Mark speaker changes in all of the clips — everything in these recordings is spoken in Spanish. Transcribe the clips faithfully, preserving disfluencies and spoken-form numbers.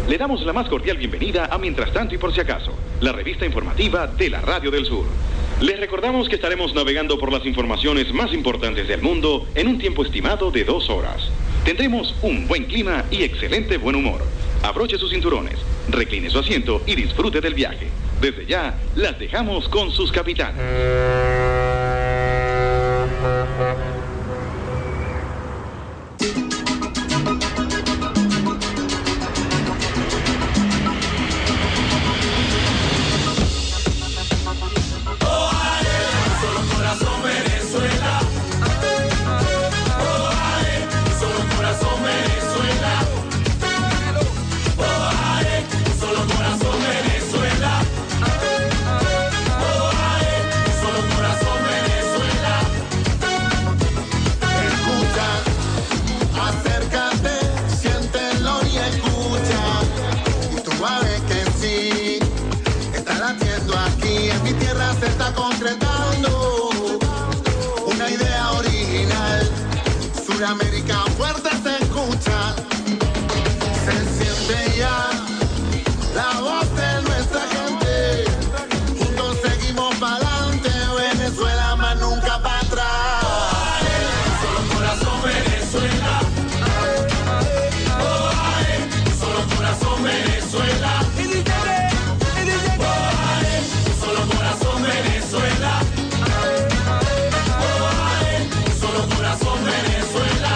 Speaker 1: Le damos la más cordial bienvenida a Mientras Tanto y Por Si Acaso, la revista informativa de la Radio del Sur. Les recordamos que estaremos navegando por las informaciones más importantes del mundo en un tiempo estimado de dos horas. Tendremos un buen clima y excelente buen humor. Abroche sus cinturones, recline su asiento y disfrute del viaje. Desde ya, las dejamos con sus capitanes.
Speaker 2: América fuerte se escucha, se siente ya la voz de nuestra gente. Juntos seguimos para adelante, Venezuela más nunca para atrás. Solo corazón Venezuela. Oh, ay, solo corazón Venezuela. Oh, ay, solo corazón Venezuela. Oh, ay, solo corazón Venezuela.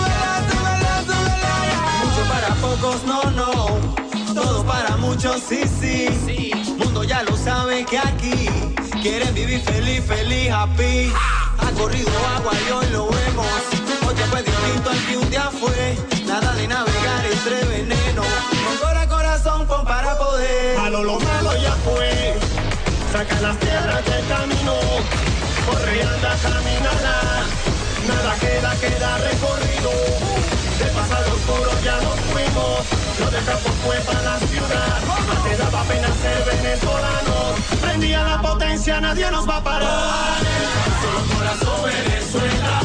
Speaker 3: Pocos no, no, todo para muchos sí, sí, sí. Mundo ya lo sabe que aquí quieren vivir feliz, feliz, happy. Ha corrido agua y hoy lo vemos. Hoy te fue distinto al que un día fue. Nada de navegar entre veneno. Con cora corazón pon para poder.
Speaker 2: Malo lo malo ya fue. Saca las piedras del camino. Corre y anda, camínala. Nada queda, queda recorrido. De pasado oscuro ya nos fuimos, lo de campo fue para la ciudad. Te daba pena ser venezolano, prendía la potencia, nadie nos va a parar. Solo corazón Venezuela.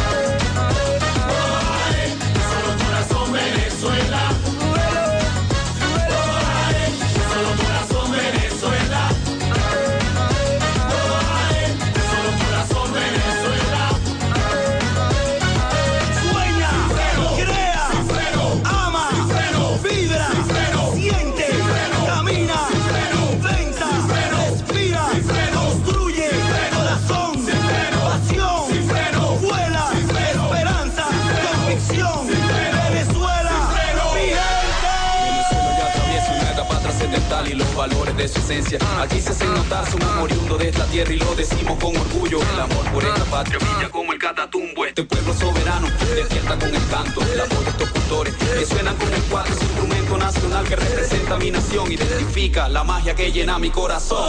Speaker 2: Solo corazón Venezuela. Solo corazón Venezuela. Solo corazón Venezuela.
Speaker 3: Vibra, siente, camina, venta, respira, construye, corazón, pasión, vuela, esperanza, convicción, Venezuela, mi gente.
Speaker 4: Venezuela ya atraviesa una etapa trascendental y los valores de su esencia aquí se hacen notar, somos oriundos de esta tierra y lo decimos con orgullo. El amor por esta patria brilla como el Catatumbo. Este pueblo soberano despierta con el canto, la voz de estos cultores que suenan con el cuatro, es un instrumento nacional que representa mi nación, identifica la magia que llena mi corazón.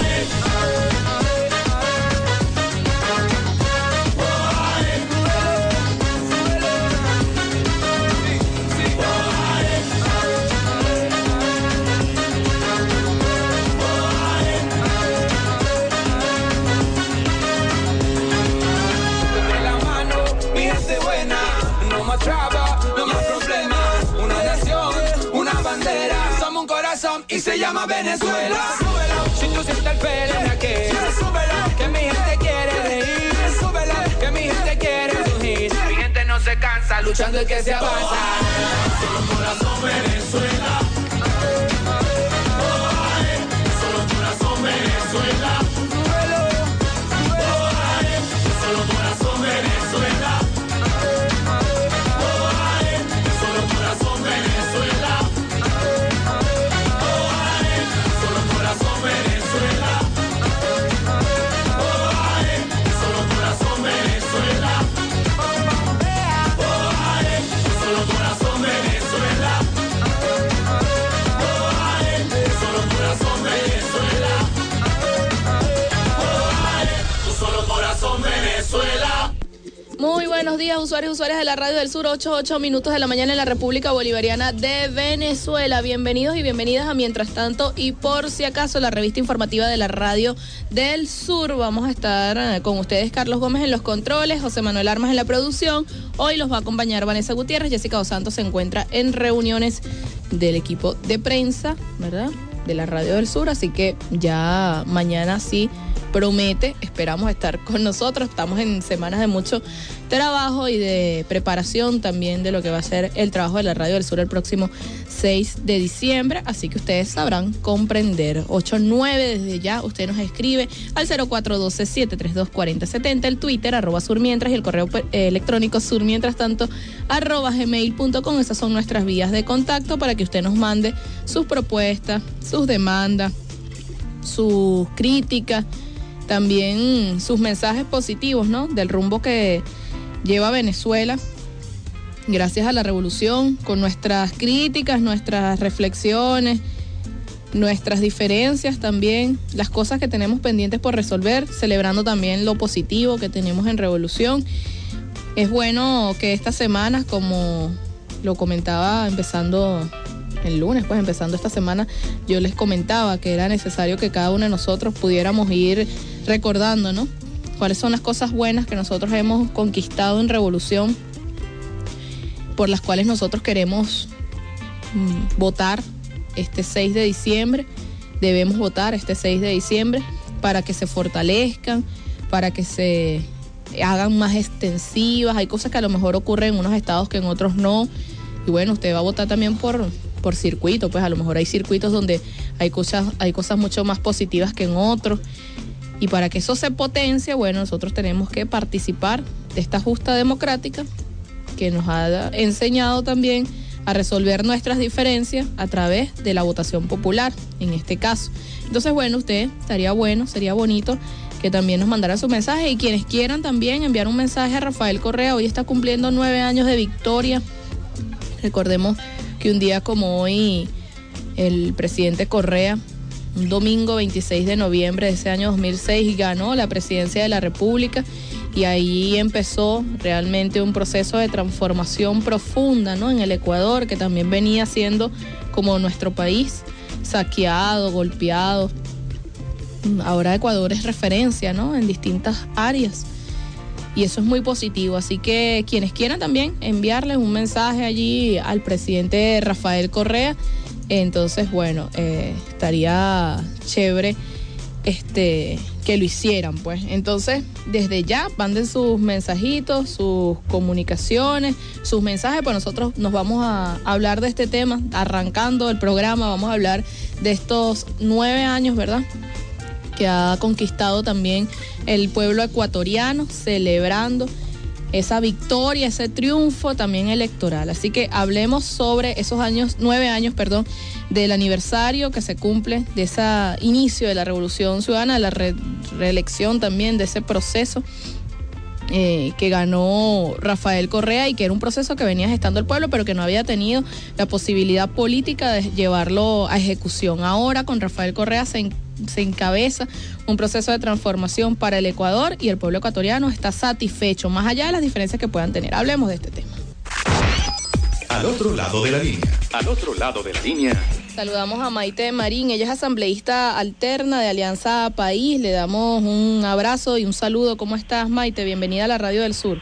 Speaker 5: No más traba, no más problemas. Una nación, una bandera. Somos un corazón y se llama Venezuela. Súbelo, si tú sientes el pelo, que súbelo, que mi gente quiere reír. Súbelo, que mi gente quiere surgir. Mi gente no se cansa, luchando el que se avanza.
Speaker 2: Solo corazón Venezuela. Solo corazón Venezuela. Solo corazón Venezuela. Solo corazón Venezuela. Solo corazón Venezuela. Solo corazón Venezuela. Solo corazón Venezuela.
Speaker 6: buenos días, usuarios y usuarias de la Radio del Sur, ocho, ocho minutos de la mañana en la República Bolivariana de Venezuela. Bienvenidos y bienvenidas a Mientras Tanto y Por Si Acaso, la revista informativa de la Radio del Sur. Vamos a estar con ustedes, Carlos Gómez en los controles, José Manuel Armas en la producción. Hoy los va a acompañar Vanessa Gutiérrez. Jessica Dos Santos se encuentra en reuniones del equipo de prensa, ¿verdad?, de la Radio del Sur, así que ya mañana sí promete, esperamos estar con nosotros. Estamos en semanas de mucho trabajo y de preparación también de lo que va a ser el trabajo de la Radio del Sur el próximo seis de diciembre, así que ustedes sabrán comprender. Ocho nueve desde ya, usted nos escribe al cero cuatro uno dos, siete tres dos, cuatro cero siete cero, el Twitter arroba surmientras y el correo eh, electrónico surmientras tanto arroba gmail punto com. Esas son nuestras vías de contacto para que usted nos mande sus propuestas, sus demandas, sus críticas, también sus mensajes positivos, ¿no?, del rumbo que lleva Venezuela gracias a la revolución, con nuestras críticas, nuestras reflexiones, nuestras diferencias también, las cosas que tenemos pendientes por resolver, celebrando también lo positivo que tenemos en revolución. Es bueno que estas semanas, como lo comentaba empezando el lunes, pues empezando esta semana, yo les comentaba que era necesario que cada uno de nosotros pudiéramos ir recordando, ¿no?, cuáles son las cosas buenas que nosotros hemos conquistado en revolución, por las cuales nosotros queremos mm, votar este seis de diciembre. Debemos votar este seis de diciembre para que se fortalezcan, para que se hagan más extensivas. Hay cosas que a lo mejor ocurren en unos estados que en otros no. Y bueno, usted va a votar también por, por circuito, pues a lo mejor hay circuitos donde hay cosas, hay cosas mucho más positivas que en otros. Y para que eso se potencie, bueno, nosotros tenemos que participar de esta justa democrática que nos ha enseñado también a resolver nuestras diferencias a través de la votación popular, en este caso. Entonces, bueno, usted estaría bueno, sería bonito que también nos mandara su mensaje, y quienes quieran también enviar un mensaje a Rafael Correa. Hoy está cumpliendo nueve años de victoria. Recordemos que un día como hoy, el presidente Correa, un domingo veintiséis de noviembre de ese año dos mil seis, ganó la presidencia de la República, y ahí empezó realmente un proceso de transformación profunda, ¿no?, en el Ecuador, que también venía siendo, como nuestro país, saqueado, golpeado. Ahora Ecuador es referencia, ¿no?, en distintas áreas, y eso es muy positivo. Así que quienes quieran también enviarles un mensaje allí al presidente Rafael Correa, entonces bueno, eh, estaría chévere este que lo hicieran, pues. Entonces, desde ya, manden sus mensajitos, sus comunicaciones, sus mensajes, pues nosotros nos vamos a hablar de este tema, arrancando el programa. Vamos a hablar de estos nueve años, ¿verdad?, que ha conquistado también el pueblo ecuatoriano, celebrando esa victoria, ese triunfo también electoral. Así que hablemos sobre esos años, nueve años, perdón, del aniversario que se cumple de ese inicio de la Revolución Ciudadana, de la re- reelección también, de ese proceso eh, que ganó Rafael Correa, y que era un proceso que venía gestando el pueblo, pero que no había tenido la posibilidad política de llevarlo a ejecución. Ahora con Rafael Correa se en- se encabeza un proceso de transformación para el Ecuador, y el pueblo ecuatoriano está satisfecho, más allá de las diferencias que puedan tener. Hablemos de este tema.
Speaker 1: Al otro lado de la línea. Al otro lado de la línea.
Speaker 6: Saludamos a Maite Marín, ella es asambleísta alterna de Alianza País. Le damos un abrazo y un saludo. ¿Cómo estás, Maite? Bienvenida a la Radio del Sur.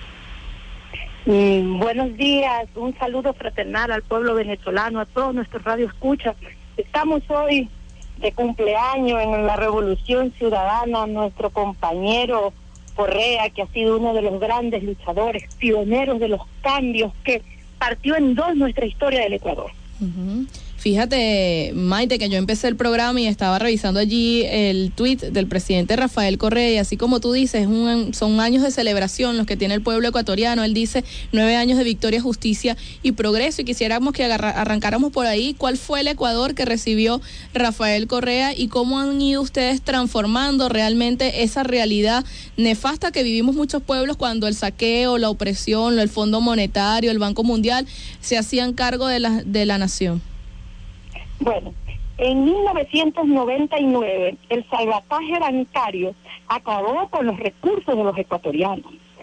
Speaker 7: Mm, buenos días, un saludo fraternal al pueblo venezolano, a todos nuestros radioescuchas. Estamos hoy de cumpleaños en la Revolución Ciudadana. Nuestro compañero Correa, que ha sido uno de los grandes luchadores, pioneros de los cambios, que partió en dos nuestra historia del Ecuador.
Speaker 6: Uh-huh. Fíjate, Maite, que yo empecé el programa y estaba revisando allí el tuit del presidente Rafael Correa, y así como tú dices, un, son años de celebración los que tiene el pueblo ecuatoriano. Él dice nueve años de victoria, justicia y progreso, y quisiéramos que agarra, arrancáramos por ahí. ¿Cuál fue el Ecuador que recibió Rafael Correa, y cómo han ido ustedes transformando realmente esa realidad nefasta que vivimos muchos pueblos cuando el saqueo, la opresión, el Fondo Monetario, el Banco Mundial se hacían cargo de la, de la nación?
Speaker 7: Bueno, en mil novecientos noventa y nueve el salvataje bancario acabó con los recursos de los ecuatorianos.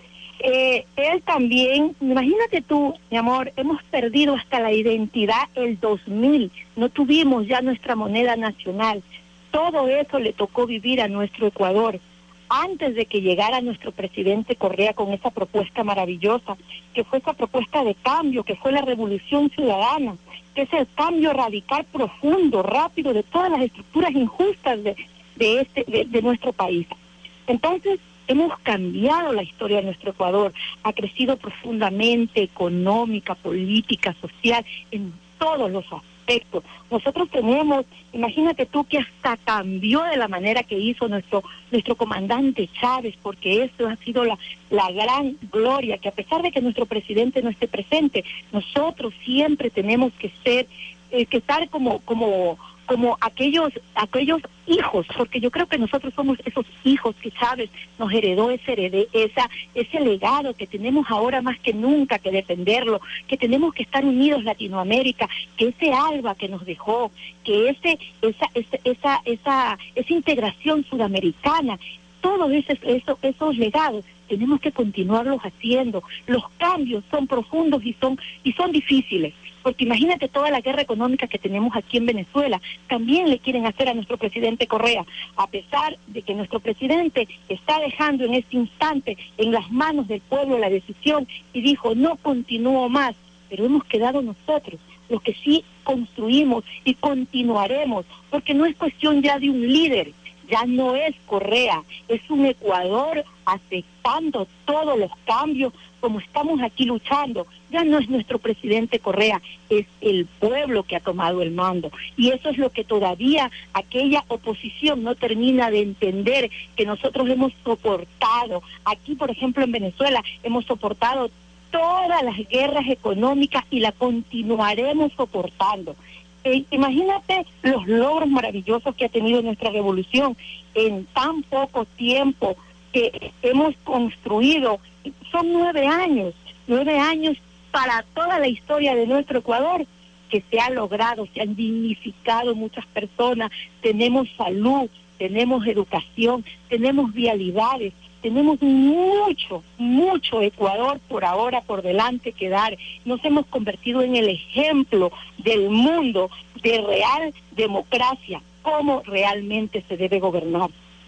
Speaker 7: Eh, él también, imagínate tú, mi amor, hemos perdido hasta la identidad el dos mil, no tuvimos ya nuestra moneda nacional, todo eso le tocó vivir a nuestro Ecuador, antes de que llegara nuestro presidente Correa con esa propuesta maravillosa, que fue esa propuesta de cambio, que fue la revolución ciudadana, que es el cambio radical, profundo, rápido de todas las estructuras injustas de, de, este, de, de nuestro país. Entonces, hemos cambiado la historia de nuestro Ecuador, ha crecido profundamente, económica, política, social, en todos los aspectos. Nosotros tenemos, imagínate tú que hasta cambió de la manera que hizo nuestro nuestro comandante Chávez, porque eso ha sido la, la gran gloria, que a pesar de que nuestro presidente no esté presente, nosotros siempre tenemos que ser, eh, que estar como, como, como aquellos, aquellos hijos, porque yo creo que nosotros somos esos hijos que Chávez nos heredó, ese, herede, esa, ese legado que tenemos ahora más que nunca que defenderlo, que tenemos que estar unidos Latinoamérica, que ese alba que nos dejó, que ese, esa, esa, esa, esa, esa integración sudamericana, todos esos, esos, esos legados tenemos que continuarlos haciendo. Los cambios son profundos y son, y son difíciles. Porque imagínate toda la guerra económica que tenemos aquí en Venezuela, también le quieren hacer a nuestro presidente Correa, a pesar de que nuestro presidente está dejando en este instante en las manos del pueblo la decisión y dijo, no continúo más, pero hemos quedado nosotros, los que sí construimos y continuaremos, porque no es cuestión ya de un líder, ya no es Correa, es un Ecuador aceptando todos los cambios, como estamos aquí luchando. Ya no es nuestro presidente Correa, es el pueblo que ha tomado el mando. Y eso es lo que todavía aquella oposición no termina de entender, que nosotros hemos soportado. Aquí, por ejemplo, en Venezuela, hemos soportado todas las guerras económicas y la continuaremos soportando. Eh, imagínate los logros maravillosos que ha tenido nuestra revolución en tan poco tiempo que hemos construido. Son nueve años, nueve años para toda la historia de nuestro Ecuador, que se ha logrado, se han dignificado muchas personas, tenemos salud, tenemos educación, tenemos vialidades, tenemos mucho, mucho Ecuador por ahora por delante que dar. Nos hemos convertido en el ejemplo del mundo de real democracia, cómo realmente se debe gobernar.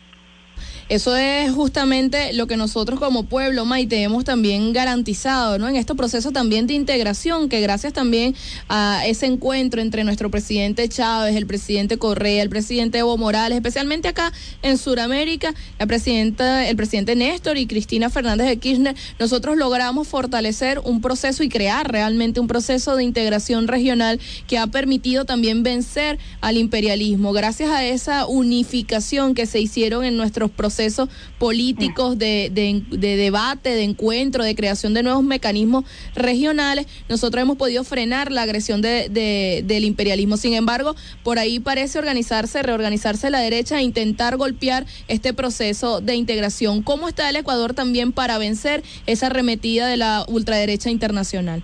Speaker 6: Eso es justamente lo que nosotros como pueblo, Maite, hemos también garantizado, ¿no? En este proceso también de integración, que gracias también a ese encuentro entre nuestro presidente Chávez, el presidente Correa, el presidente Evo Morales, especialmente acá en Sudamérica, la presidenta, el presidente Néstor y Cristina Fernández de Kirchner, nosotros logramos fortalecer un proceso y crear realmente un proceso de integración regional que ha permitido también vencer al imperialismo. Gracias a esa unificación que se hicieron en nuestros procesos procesos políticos de, de, de debate, de encuentro, de creación de nuevos mecanismos regionales, nosotros hemos podido frenar la agresión de, de, del imperialismo. Sin embargo, por ahí parece organizarse, reorganizarse la derecha e intentar golpear este proceso de integración. ¿Cómo está el Ecuador también para vencer esa arremetida de la ultraderecha internacional?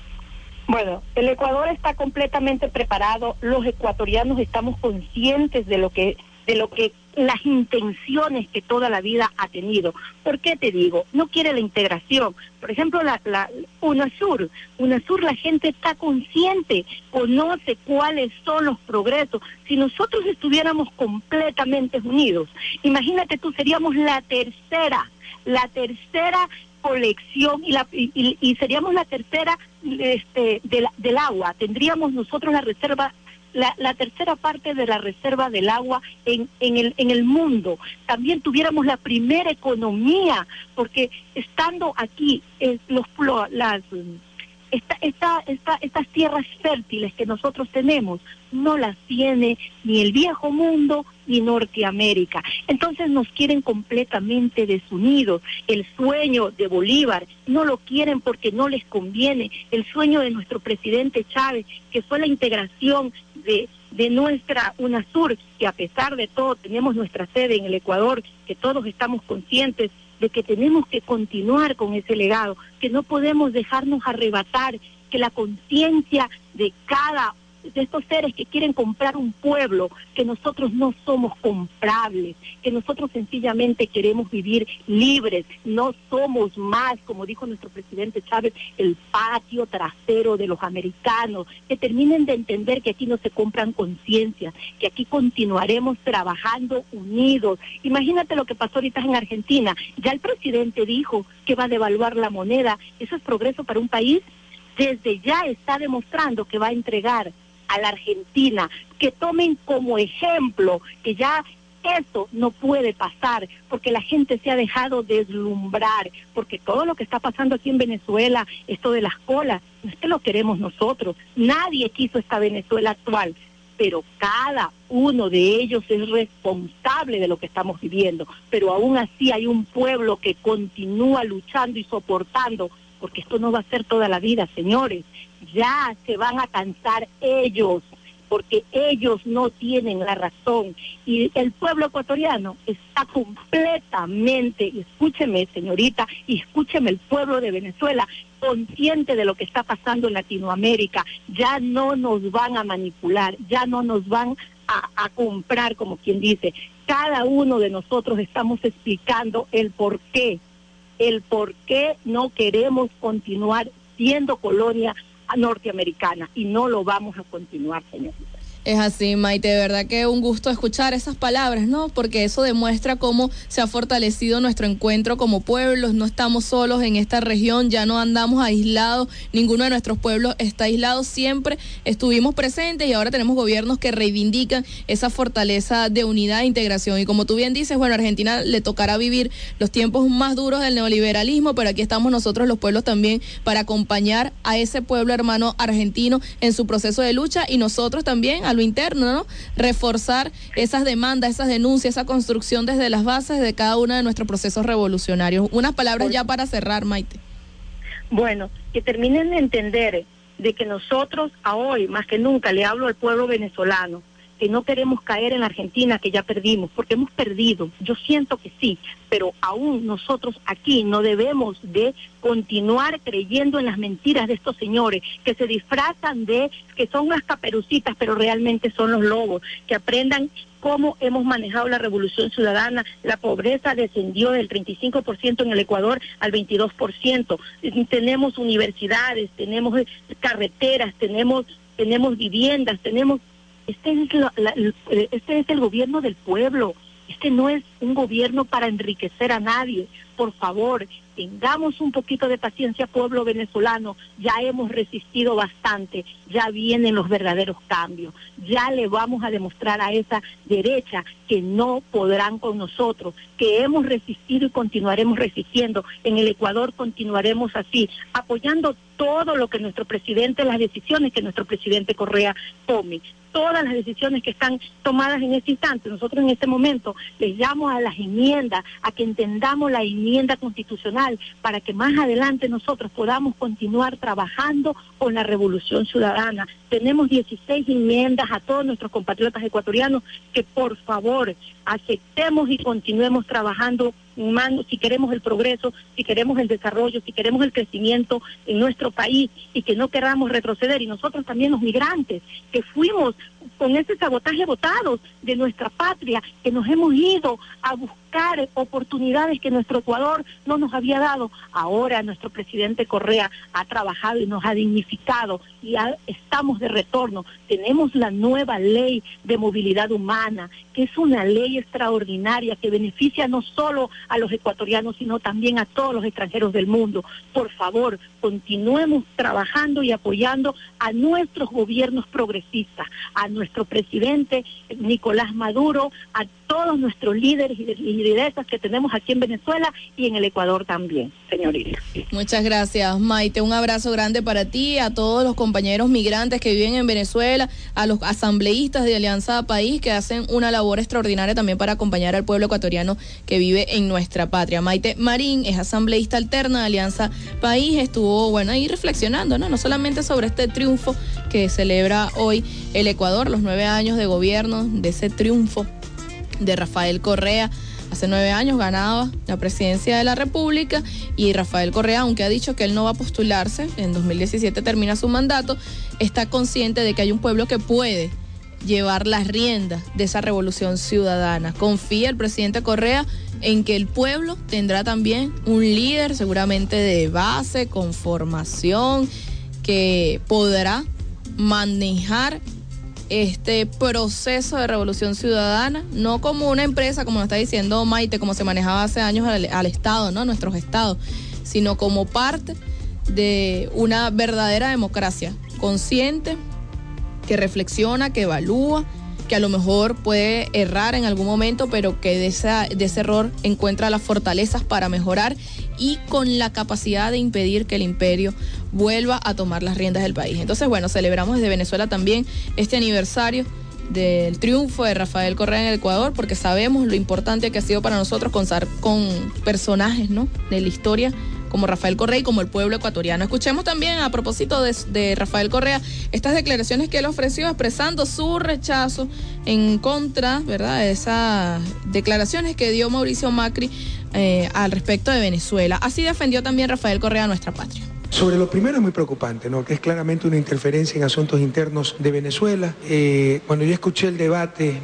Speaker 7: Bueno, el Ecuador está completamente preparado, los ecuatorianos estamos conscientes de lo que, de lo que las intenciones que toda la vida ha tenido. ¿Por qué te digo? No quiere la integración. Por ejemplo, la, la UNASUR. UNASUR, la gente está consciente, conoce cuáles son los progresos. Si nosotros estuviéramos completamente unidos, imagínate tú, seríamos la tercera, la tercera colección y, la, y, y seríamos la tercera este, de la, del agua. Tendríamos nosotros la reserva La, la tercera parte de la reserva del agua en, en, el, en el mundo. También tuviéramos la primera economía, porque estando aquí, eh, los, las, esta, esta, esta, estas tierras fértiles que nosotros tenemos, no las tiene ni el viejo mundo ni Norteamérica. Entonces nos quieren completamente desunidos. El sueño de Bolívar no lo quieren porque no les conviene. El sueño de nuestro presidente Chávez, que fue la integración de, de nuestra UNASUR, que a pesar de todo tenemos nuestra sede en el Ecuador, que todos estamos conscientes de que tenemos que continuar con ese legado, que no podemos dejarnos arrebatar, que la conciencia de cada de estos seres que quieren comprar un pueblo, que nosotros no somos comprables, que nosotros sencillamente queremos vivir libres, no somos más, como dijo nuestro presidente Chávez, el patio trasero de los americanos, que terminen de entender que aquí no se compran conciencias, que aquí continuaremos trabajando unidos. Imagínate lo que pasó ahorita en Argentina, ya el presidente dijo que va a devaluar la moneda, ¿eso es progreso para un país? Desde ya está demostrando que va a entregar a la Argentina, que tomen como ejemplo que ya eso no puede pasar, porque la gente se ha dejado deslumbrar, porque todo lo que está pasando aquí en Venezuela, esto de las colas, no es que lo queremos nosotros, nadie quiso esta Venezuela actual, pero cada uno de ellos es responsable de lo que estamos viviendo, pero aún así hay un pueblo que continúa luchando y soportando, porque esto no va a ser toda la vida, señores, ya se van a cansar ellos, porque ellos no tienen la razón, y el pueblo ecuatoriano está completamente, escúcheme señorita, y escúcheme el pueblo de Venezuela, consciente de lo que está pasando en Latinoamérica, ya no nos van a manipular, ya no nos van a, a comprar, como quien dice, cada uno de nosotros estamos explicando el por qué, el por qué no queremos continuar siendo colonia norteamericana, y no lo vamos a continuar, señorita.
Speaker 6: Es así, Maite, de verdad que un gusto escuchar esas palabras, ¿no? Porque eso demuestra cómo se ha fortalecido nuestro encuentro como pueblos, no estamos solos en esta región, ya no andamos aislados, ninguno de nuestros pueblos está aislado, siempre estuvimos presentes y ahora tenemos gobiernos que reivindican esa fortaleza de unidad e integración. Y como tú bien dices, bueno, a Argentina le tocará vivir los tiempos más duros del neoliberalismo, pero aquí estamos nosotros los pueblos también para acompañar a ese pueblo hermano argentino en su proceso de lucha, y nosotros también a lo interno, ¿no? Reforzar esas demandas, esas denuncias, esa construcción desde las bases de cada uno de nuestros procesos revolucionarios. Unas palabras ya para cerrar, Maite.
Speaker 7: Bueno, que terminen de entender de que nosotros a hoy, más que nunca, le hablo al pueblo venezolano, que no queremos caer en la Argentina que ya perdimos, porque hemos perdido, yo siento que sí, pero aún nosotros aquí no debemos de continuar creyendo en las mentiras de estos señores, que se disfrazan de que son las caperucitas, pero realmente son los lobos, que aprendan cómo hemos manejado la revolución ciudadana. La pobreza descendió del treinta y cinco por ciento en el Ecuador al veintidós por ciento, tenemos universidades, tenemos carreteras, tenemos, tenemos viviendas, tenemos... Este es, la, la, este es el gobierno del pueblo, este no es un gobierno para enriquecer a nadie. Por favor, tengamos un poquito de paciencia, pueblo venezolano, ya hemos resistido bastante, ya vienen los verdaderos cambios, ya le vamos a demostrar a esa derecha que no podrán con nosotros, que hemos resistido y continuaremos resistiendo. En el Ecuador continuaremos así, apoyando todo lo que nuestro presidente, las decisiones que nuestro presidente Correa tome, todas las decisiones que están tomadas en este instante. Nosotros en este momento les llamo a las enmiendas, a que entendamos la enmienda constitucional, para que más adelante nosotros podamos continuar trabajando con la revolución ciudadana. Tenemos dieciséis enmiendas a todos nuestros compatriotas ecuatorianos, que por favor aceptemos y continuemos trabajando, si queremos el progreso, si queremos el desarrollo, si queremos el crecimiento en nuestro país, y que no queramos retroceder. Y nosotros también, los migrantes, que fuimos con ese sabotaje votados de nuestra patria, que nos hemos ido a buscar oportunidades que nuestro Ecuador no nos había dado. Ahora nuestro presidente Correa ha trabajado y nos ha dignificado, y ha, estamos de retorno. Tenemos la nueva ley de movilidad humana, que es una ley extraordinaria que beneficia no solo a los ecuatorianos, sino también a todos los extranjeros del mundo. Por favor, continuemos trabajando y apoyando a nuestros gobiernos progresistas, a nuestro presidente Nicolás Maduro, a todos nuestros líderes y lideresas que tenemos aquí en Venezuela y en el Ecuador también, señorita.
Speaker 6: Muchas gracias, Maite. Un abrazo grande para ti, a todos los compañeros migrantes que viven en Venezuela, a los asambleístas de Alianza País, que hacen una labor extraordinaria también para acompañar al pueblo ecuatoriano que vive en nuestra patria. Maite Marín es asambleísta alterna de Alianza País, estuvo, bueno, ahí reflexionando, ¿no? No solamente sobre este triunfo que celebra hoy el Ecuador, los nueve años de gobierno, de ese triunfo de Rafael Correa, Hace nueve años ganaba la presidencia de la República y Rafael Correa, aunque ha dicho que él no va a postularse, en dos mil diecisiete termina su mandato, está consciente de que hay un pueblo que puede llevar las riendas de esa revolución ciudadana. Confía el presidente Correa en que el pueblo tendrá también un líder seguramente de base, con formación, que podrá manejar este proceso de revolución ciudadana, no como una empresa, como nos está diciendo Maite, como se manejaba hace años al, al Estado, ¿no? Nuestros estados, sino como parte de una verdadera democracia consciente, que reflexiona, que evalúa, que a lo mejor puede errar en algún momento, pero que de, esa, de ese error encuentra las fortalezas para mejorar y con la capacidad de impedir que el imperio vuelva a tomar las riendas del país. Entonces, bueno, celebramos desde Venezuela también este aniversario del triunfo de Rafael Correa en el Ecuador, porque sabemos lo importante que ha sido para nosotros contar con personajes, ¿no?, de la historia como Rafael Correa y como el pueblo ecuatoriano. Escuchemos también, a propósito de, de Rafael Correa, estas declaraciones que él ofreció expresando su rechazo en contra, ¿verdad?, de esas declaraciones que dio Mauricio Macri eh, al respecto de Venezuela. Así defendió también Rafael Correa a nuestra patria.
Speaker 8: Sobre lo primero es muy preocupante, ¿no?, que es claramente una interferencia en asuntos internos de Venezuela. Eh, cuando yo escuché el debate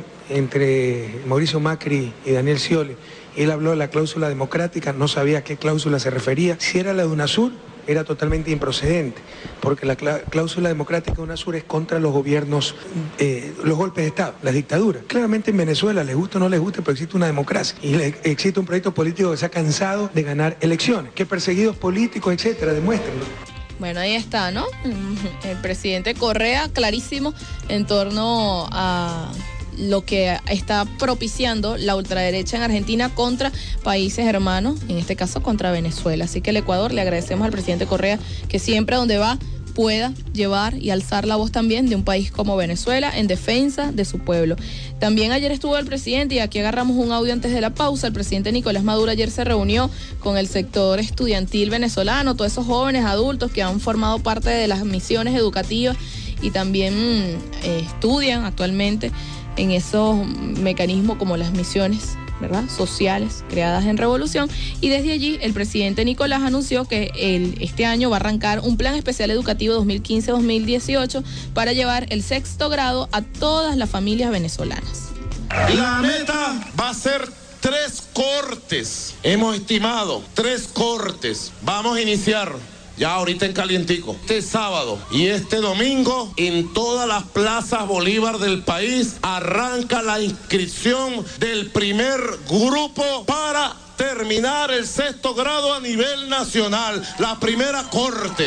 Speaker 8: entre Mauricio Macri y Daniel Scioli, él habló de la cláusula democrática, no sabía a qué cláusula se refería. Si era la de UNASUR, era totalmente improcedente, porque la cláusula democrática de UNASUR es contra los gobiernos, eh, los golpes de Estado, las dictaduras. Claramente en Venezuela, les gusta o no les gusta, pero existe una democracia y existe un proyecto político que se ha cansado de ganar elecciones, que perseguidos políticos, etcétera, demuéstrenlo.
Speaker 6: Bueno, ahí está, ¿no? El presidente Correa, clarísimo en torno a lo que está propiciando la ultraderecha en Argentina contra países hermanos, en este caso contra Venezuela. Así que el Ecuador, le agradecemos al presidente Correa que siempre a donde va pueda llevar y alzar la voz también de un país como Venezuela en defensa de su pueblo. También ayer estuvo el presidente, y aquí agarramos un audio antes de la pausa. El presidente Nicolás Maduro ayer se reunió con el sector estudiantil venezolano, todos esos jóvenes adultos que han formado parte de las misiones educativas y también eh, estudian actualmente en esos mecanismos como las misiones, ¿verdad?, sociales creadas en Revolución. Y desde allí el presidente Nicolás anunció que el, este año va a arrancar un plan especial educativo dos mil quince a dos mil dieciocho para llevar el sexto grado a todas las familias venezolanas.
Speaker 9: La meta va a ser tres cortes. Hemos estimado tres cortes. Vamos a iniciar ya ahorita en calientico, este sábado y este domingo, en todas las plazas Bolívar del país, arranca la inscripción del primer grupo para terminar el sexto grado a nivel nacional, la primera corte.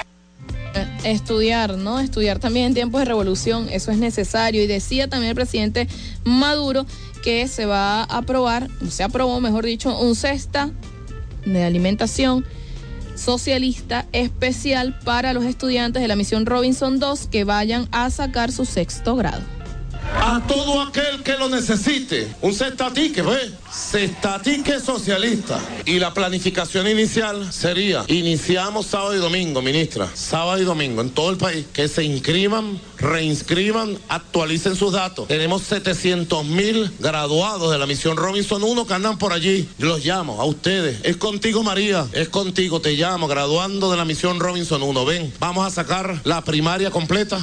Speaker 6: Estudiar, ¿no? Estudiar también en tiempos de revolución, eso es necesario. Y decía también el presidente Maduro que se va a aprobar, se aprobó, mejor dicho, un cesta de alimentación socialista especial para los estudiantes de la misión Robinson dos que vayan a sacar su sexto grado.
Speaker 9: A todo aquel que lo necesite, un cestatique, ¿ves? Cestatique socialista. Y la planificación inicial sería, iniciamos sábado y domingo, ministra, sábado y domingo en todo el país, que se inscriban, reinscriban, actualicen sus datos. Tenemos setecientos mil graduados de la misión Robinson uno que andan por allí. Yo los llamo a ustedes. Es contigo, María, es contigo, te llamo, graduando de la misión Robinson uno. Ven, vamos a sacar la primaria completa.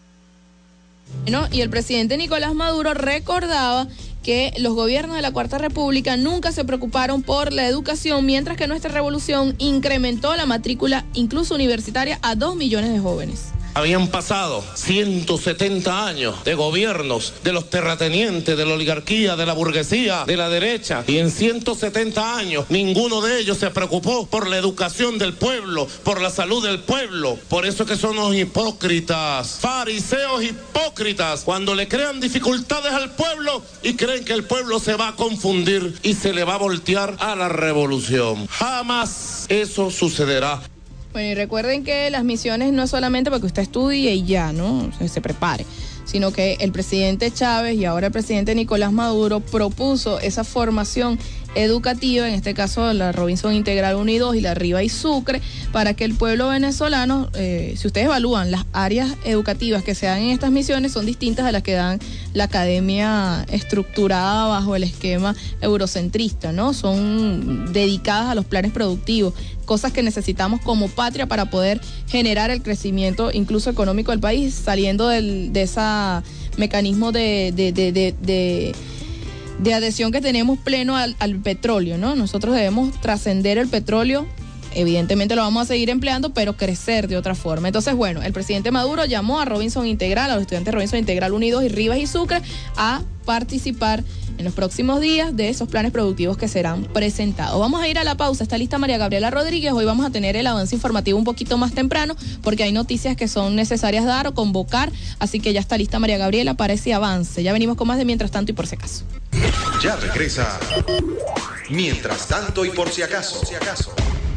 Speaker 6: Bueno, y el presidente Nicolás Maduro recordaba que los gobiernos de la Cuarta República nunca se preocuparon por la educación, mientras que nuestra revolución incrementó la matrícula incluso universitaria a dos millones de jóvenes.
Speaker 9: Habían pasado ciento setenta años de gobiernos de los terratenientes, de la oligarquía, de la burguesía, de la derecha, y en ciento setenta años ninguno de ellos se preocupó por la educación del pueblo, por la salud del pueblo. Por eso es que son los hipócritas, fariseos hipócritas, cuando le crean dificultades al pueblo y creen que el pueblo se va a confundir y se le va a voltear a la revolución. Jamás eso sucederá.
Speaker 6: Bueno, y recuerden que las misiones no es solamente para que usted estudie y ya, ¿no? O sea, se prepare, sino que el presidente Chávez y ahora el presidente Nicolás Maduro propuso esa formación educativas, en este caso la Robinson Integral uno y dos y la Riva y Sucre, para que el pueblo venezolano, eh, si ustedes evalúan las áreas educativas que se dan en estas misiones, son distintas a las que dan la academia estructurada bajo el esquema eurocentrista, ¿no? Son dedicadas a los planes productivos, cosas que necesitamos como patria para poder generar el crecimiento incluso económico del país, saliendo del, de ese mecanismo de, de, de, de, de, de adhesión que tenemos pleno al, al petróleo, ¿no? Nosotros debemos trascender el petróleo. Evidentemente lo vamos a seguir empleando, pero crecer de otra forma. Entonces, bueno, el presidente Maduro llamó a Robinson Integral, a los estudiantes de Robinson Integral uno y dos y Rivas y Sucre, a participar en los próximos días de esos planes productivos que serán presentados. Vamos a ir a la pausa. Está lista María Gabriela Rodríguez. Hoy vamos a tener el avance informativo un poquito más temprano, porque hay noticias que son necesarias dar o convocar, así que ya está lista María Gabriela para ese avance. Ya venimos con más de Mientras Tanto y Por Si Acaso.
Speaker 10: Ya regresa Mientras Tanto y Por Si Acaso. Por si acaso.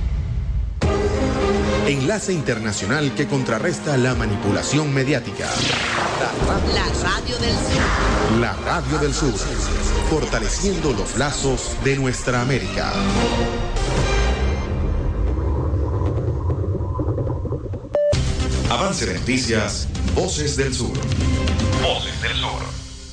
Speaker 10: Enlace internacional que contrarresta la manipulación mediática.
Speaker 11: La radio del sur.
Speaker 10: La radio del sur. Fortaleciendo los lazos de nuestra América. Avance de noticias. Voces del Sur. Voces del Sur.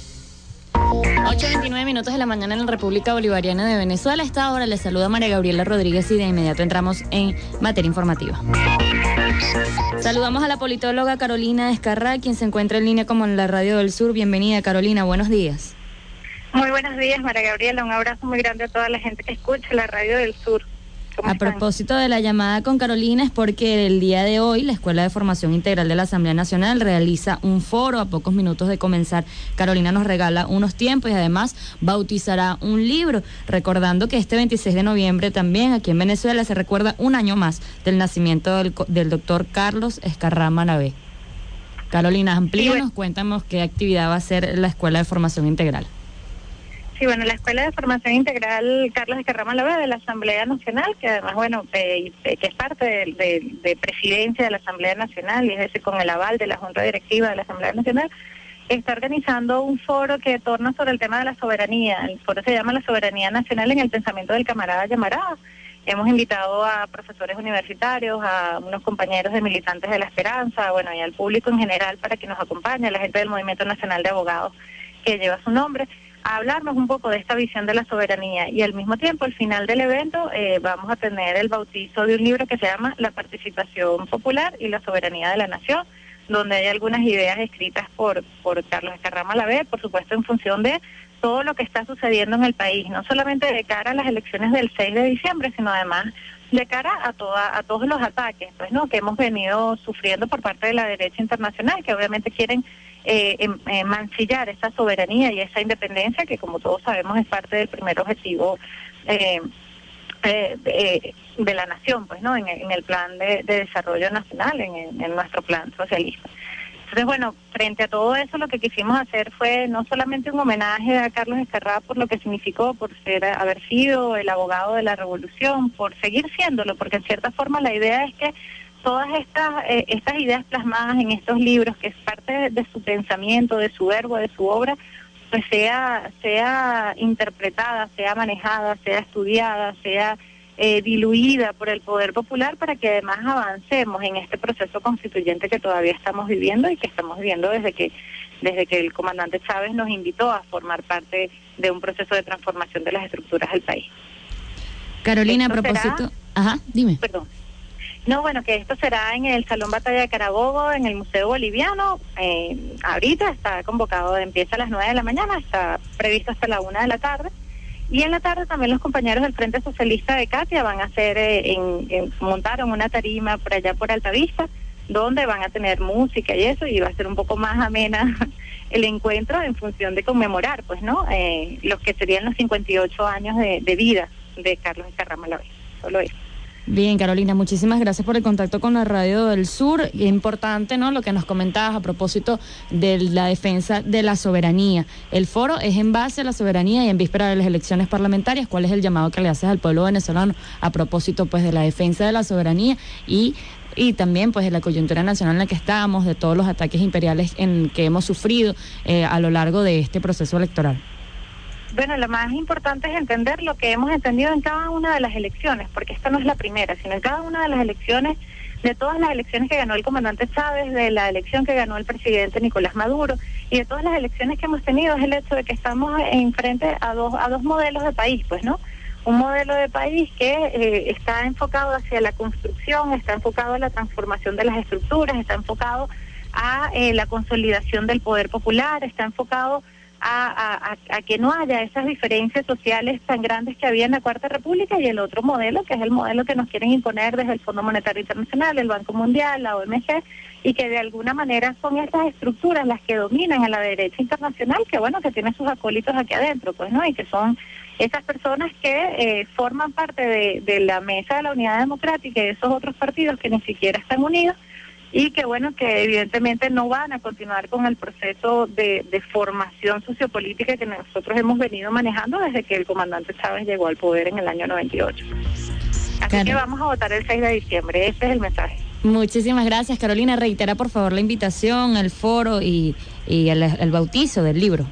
Speaker 12: ocho veintinueve minutos de la mañana en la República Bolivariana de Venezuela. A esta hora les saluda María Gabriela Rodríguez y de inmediato entramos en materia informativa. Saludamos a la politóloga Carolina Descarrá, quien se encuentra en línea como en la Radio del Sur. Bienvenida, Carolina, buenos días.
Speaker 7: Muy buenos días, María Gabriela. Un abrazo muy grande a toda la gente que escucha la Radio del Sur.
Speaker 12: A propósito de la llamada con Carolina, es porque el día de hoy la Escuela de Formación Integral de la Asamblea Nacional realiza un foro a pocos minutos de comenzar. Carolina nos regala unos tiempos y además bautizará un libro, recordando que este veintiséis de noviembre también aquí en Venezuela se recuerda un año más del nacimiento del, del doctor Carlos Escarrá Malavé. Carolina, amplíanos, cuéntanos qué actividad va a hacer la Escuela de Formación Integral.
Speaker 7: Sí, bueno, la Escuela de Formación Integral Carlos Escarrá Malavé de la Asamblea Nacional, que además, bueno, eh, eh, que es parte de, de, de presidencia de la Asamblea Nacional, y es decir, con el aval de la Junta Directiva de la Asamblea Nacional, está organizando un foro que torna sobre el tema de la soberanía. El foro se llama La Soberanía Nacional en el Pensamiento del Camarada Yamará. Hemos invitado a profesores universitarios, a unos compañeros de militantes de la Esperanza, bueno, y al público en general para que nos acompañe, a la gente del Movimiento Nacional de Abogados que lleva su nombre, a hablarnos un poco de esta visión de la soberanía. Y al mismo tiempo, al final del evento, eh, vamos a tener el bautizo de un libro que se llama La Participación Popular y la Soberanía de la Nación, donde hay algunas ideas escritas por, por Carlos Escarrá Malavé, por supuesto en función de todo lo que está sucediendo en el país, no solamente de cara a las elecciones del seis de diciembre, sino además de cara a toda, a todos los ataques, pues, ¿no?, que hemos venido sufriendo por parte de la derecha internacional, que obviamente quieren Eh, eh, mancillar esa soberanía y esa independencia que, como todos sabemos, es parte del primer objetivo eh, eh, de, de la nación, pues, ¿no?, en, en el plan de, de desarrollo nacional, en, en nuestro plan socialista. Entonces, bueno, frente a todo eso, lo que quisimos hacer fue no solamente un homenaje a Carlos Escarrá por lo que significó, por ser, haber sido el abogado de la revolución, por seguir siéndolo, porque en cierta forma la idea es que todas estas eh, estas ideas plasmadas en estos libros, que es parte de, de su pensamiento, de su verbo, de su obra, pues sea sea interpretada, sea manejada, sea estudiada, sea eh, diluida por el poder popular, para que además avancemos en este proceso constituyente que todavía estamos viviendo y que estamos viviendo desde que desde que el comandante Chávez nos invitó a formar parte de un proceso de transformación de las estructuras del país.
Speaker 12: Carolina, esto a propósito... Será... Ajá, dime.
Speaker 7: Perdón. No, bueno, que esto será en el Salón Batalla de Carabobo, en el Museo Boliviano. Eh, ahorita está convocado, empieza a las nueve de la mañana, está previsto hasta la una de la tarde. Y en la tarde también los compañeros del Frente Socialista de Katia van a hacer, eh, en, en, montaron una tarima por allá por Altavista, donde van a tener música y eso, y va a ser un poco más amena el encuentro en función de conmemorar, pues, ¿no?, eh, los que serían los cincuenta y ocho años de, de vida de Carlos Escarrá Malavé. Solo eso.
Speaker 12: Bien, Carolina, muchísimas gracias por el contacto con la Radio del Sur. Importante, ¿no?, lo que nos comentabas a propósito de la defensa de la soberanía. El foro es en base a la soberanía y en víspera de las elecciones parlamentarias. ¿Cuál es el llamado que le haces al pueblo venezolano a propósito, pues, de la defensa de la soberanía y y también, pues, de la coyuntura nacional en la que estamos, de todos los ataques imperiales en que hemos sufrido eh, a lo largo de este proceso electoral?
Speaker 7: Bueno, lo más importante es entender lo que hemos entendido en cada una de las elecciones, porque esta no es la primera, sino en cada una de las elecciones, de todas las elecciones que ganó el comandante Chávez, de la elección que ganó el presidente Nicolás Maduro, y de todas las elecciones que hemos tenido, es el hecho de que estamos en frente a dos, a dos modelos de país, pues, ¿no? Un modelo de país que eh, está enfocado hacia la construcción, está enfocado a la transformación de las estructuras, está enfocado a eh, la consolidación del poder popular, está enfocado a, a, a que no haya esas diferencias sociales tan grandes que había en la Cuarta República, y el otro modelo, que es el modelo que nos quieren imponer desde el Fondo Monetario Internacional, el Banco Mundial, la O M G, y que de alguna manera son estas estructuras las que dominan a la derecha internacional, que bueno, que tiene sus acólitos aquí adentro, pues, ¿no? Y que son esas personas que eh, forman parte de, de la mesa de la unidad democrática y de esos otros partidos que ni siquiera están unidos, y que bueno, que evidentemente no van a continuar con el proceso de, de formación sociopolítica que nosotros hemos venido manejando desde que el comandante Chávez llegó al poder en el año noventa y ocho. Así claro. que vamos a votar el seis de diciembre, este es el mensaje.
Speaker 12: Muchísimas gracias, Carolina. Reitera por favor la invitación, el foro y, y el, el bautizo del libro.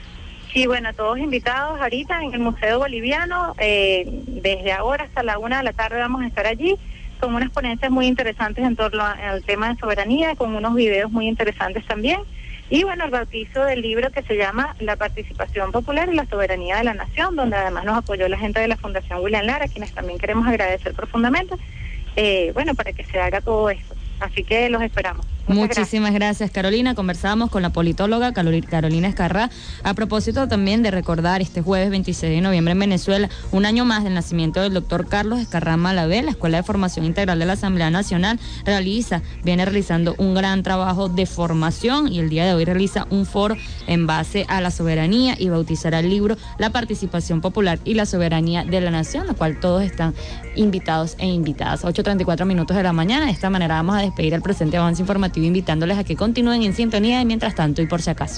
Speaker 7: Sí, bueno, todos invitados ahorita en el Museo Boliviano, eh, desde ahora hasta la una de la tarde vamos a estar allí, con unas ponencias muy interesantes en torno al tema de soberanía, con unos videos muy interesantes también, y bueno, el bautizo del libro que se llama La participación popular y la soberanía de la nación, donde además nos apoyó la gente de la Fundación William Lara, a quienes también queremos agradecer profundamente, eh, bueno, para que se haga todo esto. Así que los esperamos. Muchas
Speaker 12: Muchísimas gracias. gracias, Carolina. Conversábamos con la politóloga Carolina Escarrá a propósito también de recordar este jueves veintiséis de noviembre en Venezuela, un año más del nacimiento del doctor Carlos Escarrá Malavé. La Escuela de Formación Integral de la Asamblea Nacional realiza, viene realizando un gran trabajo de formación, y el día de hoy realiza un foro en base a la soberanía y bautizará el libro La participación popular y la soberanía de la nación, la cual todos están invitados e invitadas. ocho treinta y cuatro minutos de la mañana. De esta manera vamos a despedir el presente avance informativo, invitándoles a que continúen en sintonía y mientras tanto y por si acaso.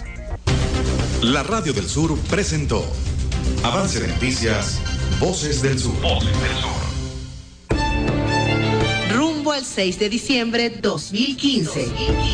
Speaker 10: La Radio del Sur presentó Avance de Noticias, Voces del Sur. Voces del
Speaker 11: Sur. Rumbo al seis de diciembre dos mil quince.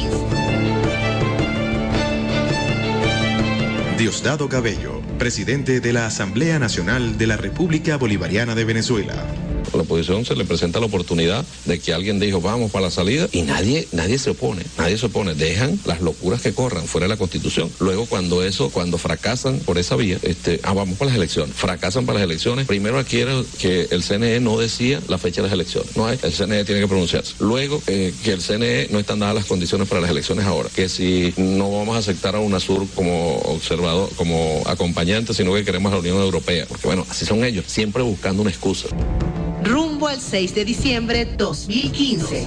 Speaker 10: Diosdado Cabello, presidente de la Asamblea Nacional de la República Bolivariana de Venezuela.
Speaker 13: A la oposición se le presenta la oportunidad de que alguien dijo vamos para la salida y nadie nadie se opone, nadie se opone, dejan las locuras que corran fuera de la Constitución. Luego cuando eso, cuando fracasan por esa vía, este, ah, vamos para las elecciones, fracasan para las elecciones, primero adquieren que el C N E no decía la fecha de las elecciones, no hay, el C N E tiene que pronunciarse. Luego eh, que el C N E no están dadas las condiciones para las elecciones ahora, que si no vamos a aceptar a UNASUR como observador, como acompañante, sino que queremos a la Unión Europea, porque bueno, así son ellos, siempre buscando una excusa.
Speaker 11: Rumbo al seis de diciembre dos mil quince.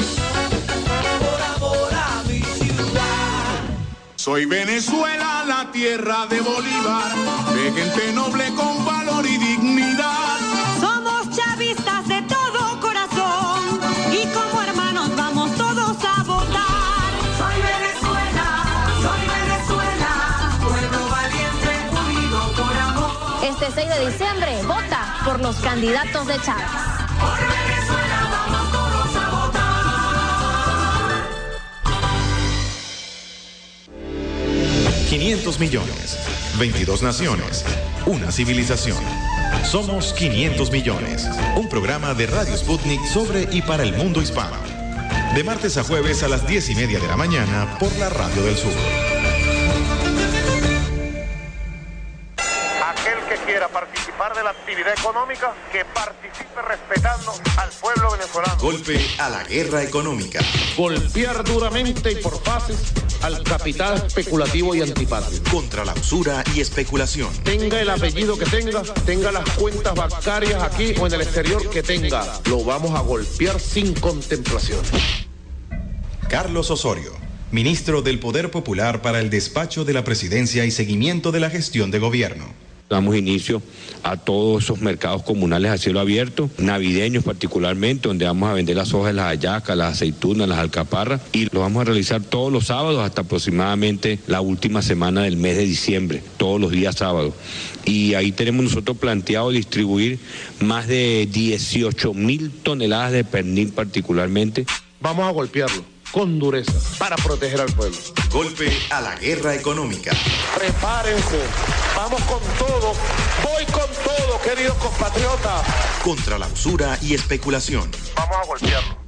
Speaker 14: Soy Venezuela, la tierra de Bolívar, de gente noble con valor y dignidad.
Speaker 15: Somos chavistas de todo corazón y como hermanos vamos todos a votar.
Speaker 3: Soy Venezuela, soy Venezuela, pueblo valiente, unido por amor.
Speaker 16: Este seis de diciembre, vota por los candidatos de Chávez.
Speaker 3: Por Venezuela vamos todos a votar.
Speaker 10: quinientos millones, veintidós naciones, una civilización. Somos quinientos millones, un programa de Radio Sputnik sobre y para el mundo hispano. De martes a jueves a las diez y media de la mañana por la Radio del Sur.
Speaker 17: Aquel que quiera participar de la actividad económica, que participe respetando al pueblo venezolano.
Speaker 10: Golpe a la guerra económica.
Speaker 9: Golpear duramente y por fases al capital especulativo y antipatrio.
Speaker 10: Contra la usura y especulación.
Speaker 9: Tenga el apellido que tenga, tenga las cuentas bancarias aquí o en el exterior que tenga, lo vamos a golpear sin contemplación.
Speaker 10: Carlos Osorio, ministro del Poder Popular para el despacho de la presidencia y seguimiento de la gestión de gobierno.
Speaker 18: Damos inicio a todos esos mercados comunales a cielo abierto, navideños particularmente, donde vamos a vender las hojas de las hallacas, las aceitunas, las alcaparras, y lo vamos a realizar todos los sábados hasta aproximadamente la última semana del mes de diciembre, todos los días sábados. Y ahí tenemos nosotros planteado distribuir más de dieciocho mil toneladas de pernil particularmente.
Speaker 9: Vamos a golpearlo con dureza para proteger al pueblo.
Speaker 10: Golpe a la guerra económica.
Speaker 9: Prepárense, vamos con todo, voy con todo, queridos compatriotas.
Speaker 10: Contra la usura y especulación.
Speaker 17: Vamos a golpearlo.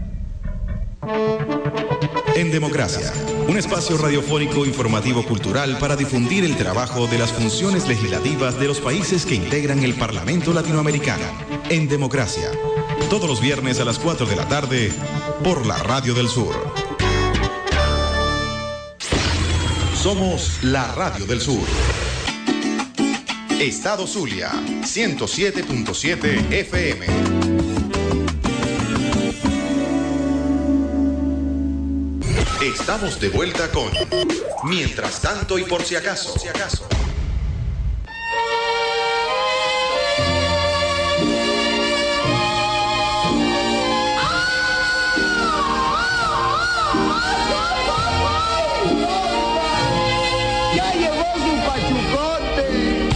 Speaker 10: En Democracia, un espacio radiofónico informativo cultural para difundir el trabajo de las funciones legislativas de los países que integran el Parlamento Latinoamericano. En Democracia, todos los viernes a las cuatro de la tarde, por la Radio del Sur. Somos la Radio del Sur. Estado Zulia, ciento siete punto siete F M. Estamos de vuelta con Mientras tanto y por si acaso. Por si acaso.
Speaker 2: Ya llegó su pachucote.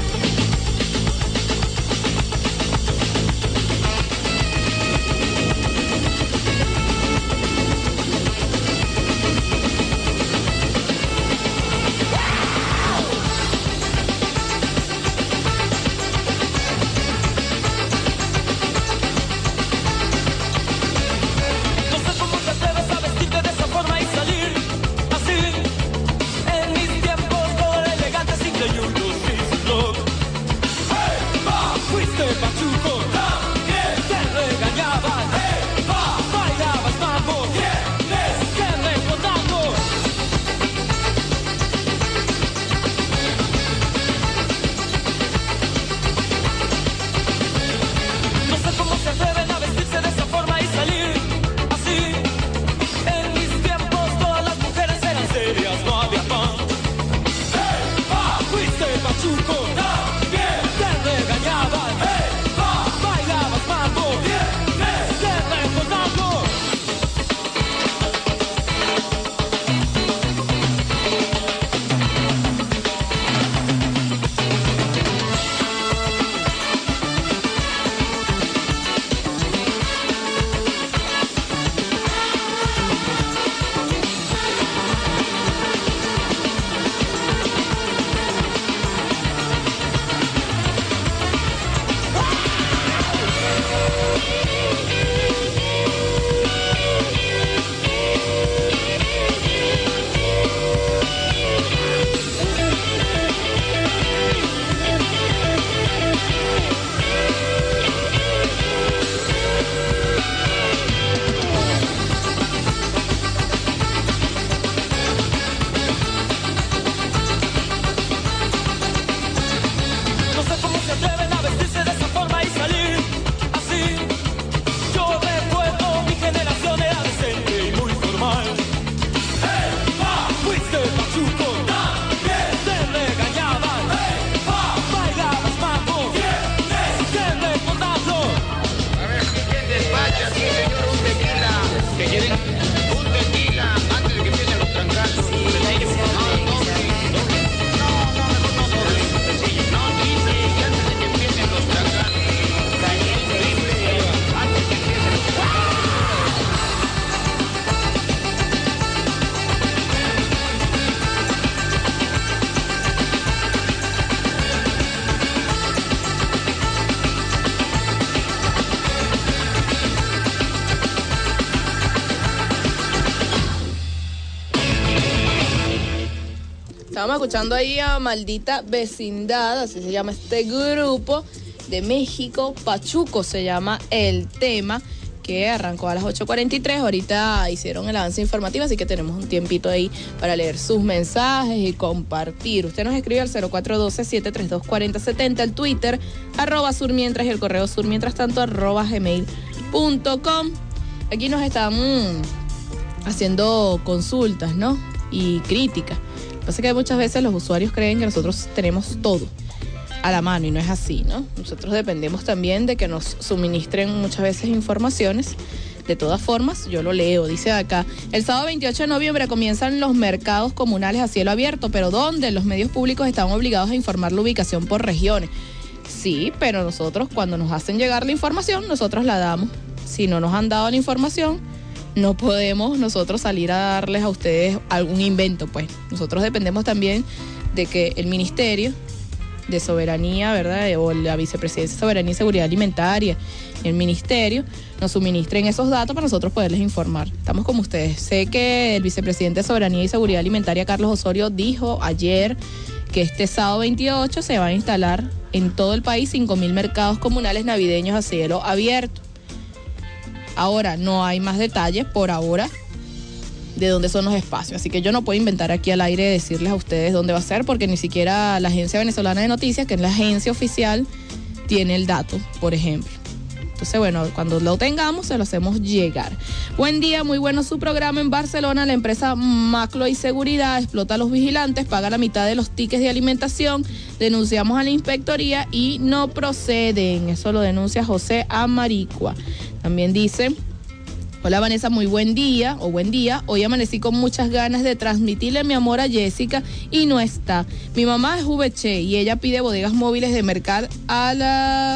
Speaker 6: Estábamos escuchando ahí a Maldita Vecindad, así se llama este grupo de México. Pachuco se llama el tema, que arrancó a las ocho cuarenta y tres. Ahorita hicieron el avance informativo, así que tenemos un tiempito ahí para leer sus mensajes y compartir. Usted nos escribe al cero cuatro uno dos, siete tres dos, cuatro cero siete cero, el Twitter, arroba surmientras, y el correo surmientras tanto, arroba gmail punto com. Aquí nos están mmm, haciendo consultas, ¿no? Y críticas. Lo que pasa es que muchas veces los usuarios creen que nosotros tenemos todo a la mano y no es así, ¿no? Nosotros dependemos también de que nos suministren muchas veces informaciones. De todas formas, yo lo leo, dice acá, el sábado veintiocho de noviembre comienzan los mercados comunales a cielo abierto, pero ¿dónde? Los medios públicos están obligados a informar la ubicación por regiones. Sí, pero nosotros cuando nos hacen llegar la información, nosotros la damos. Si no nos han dado la información, no podemos nosotros salir a darles a ustedes algún invento, pues. Nosotros dependemos también de que el Ministerio de Soberanía, ¿verdad? O la Vicepresidencia de Soberanía y Seguridad Alimentaria y el Ministerio nos suministren esos datos para nosotros poderles informar. Estamos como ustedes. Sé que el Vicepresidente de Soberanía y Seguridad Alimentaria, Carlos Osorio, dijo ayer que este sábado veintiocho se va a instalar en todo el país cinco mil mercados comunales navideños a cielo abierto. Ahora, no hay más detalles por ahora de dónde son los espacios, así que yo no puedo inventar aquí al aire decirles a ustedes dónde va a ser, porque ni siquiera la Agencia Venezolana de Noticias, que es la agencia oficial, tiene el dato, por ejemplo. Entonces, bueno, cuando lo tengamos, se lo hacemos llegar. Buen día, muy bueno su programa. En Barcelona, la empresa Maclo y Seguridad explota a los vigilantes, paga la mitad de los tickets de alimentación, denunciamos a la inspectoría y no proceden. Eso lo denuncia José Amaricua. También dice... Hola Vanessa, muy buen día, o buen día. Hoy amanecí con muchas ganas de transmitirle mi amor a Jessica y no está. Mi mamá es V Che y ella pide bodegas móviles de mercar a la...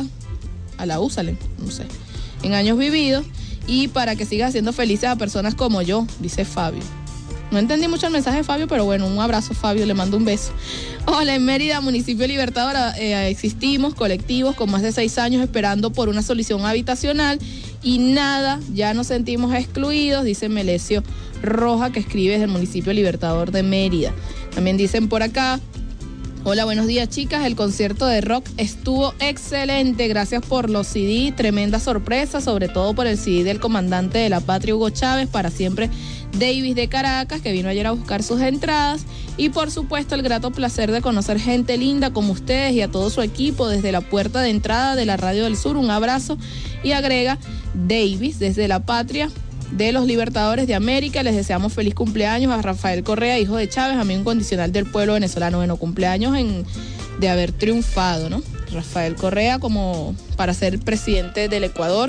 Speaker 6: a la Úsale, no sé, en años vividos, y para que siga haciendo felices a personas como yo, dice Fabio. No entendí mucho el mensaje de Fabio, pero bueno, un abrazo Fabio, le mando un beso. Hola, en Mérida, municipio Libertador, eh, existimos colectivos con más de seis años esperando por una solución habitacional y nada, ya nos sentimos excluidos, dice Melesio Roja, que escribe desde el municipio Libertador de Mérida. También dicen por acá, hola, buenos días chicas, el concierto de rock estuvo excelente, gracias por los C D, tremenda sorpresa, sobre todo por el C D del comandante de la patria Hugo Chávez, para siempre Davis de Caracas, que vino ayer a buscar sus entradas, y por supuesto el grato placer de conocer gente linda como ustedes y a todo su equipo desde la puerta de entrada de la Radio del Sur, un abrazo, y agrega Davis desde la patria de los Libertadores de América, les deseamos feliz cumpleaños a Rafael Correa, hijo de Chávez, amigo incondicional del pueblo venezolano. Bueno, cumpleaños en, de haber triunfado, ¿no? Rafael Correa como para ser presidente del Ecuador,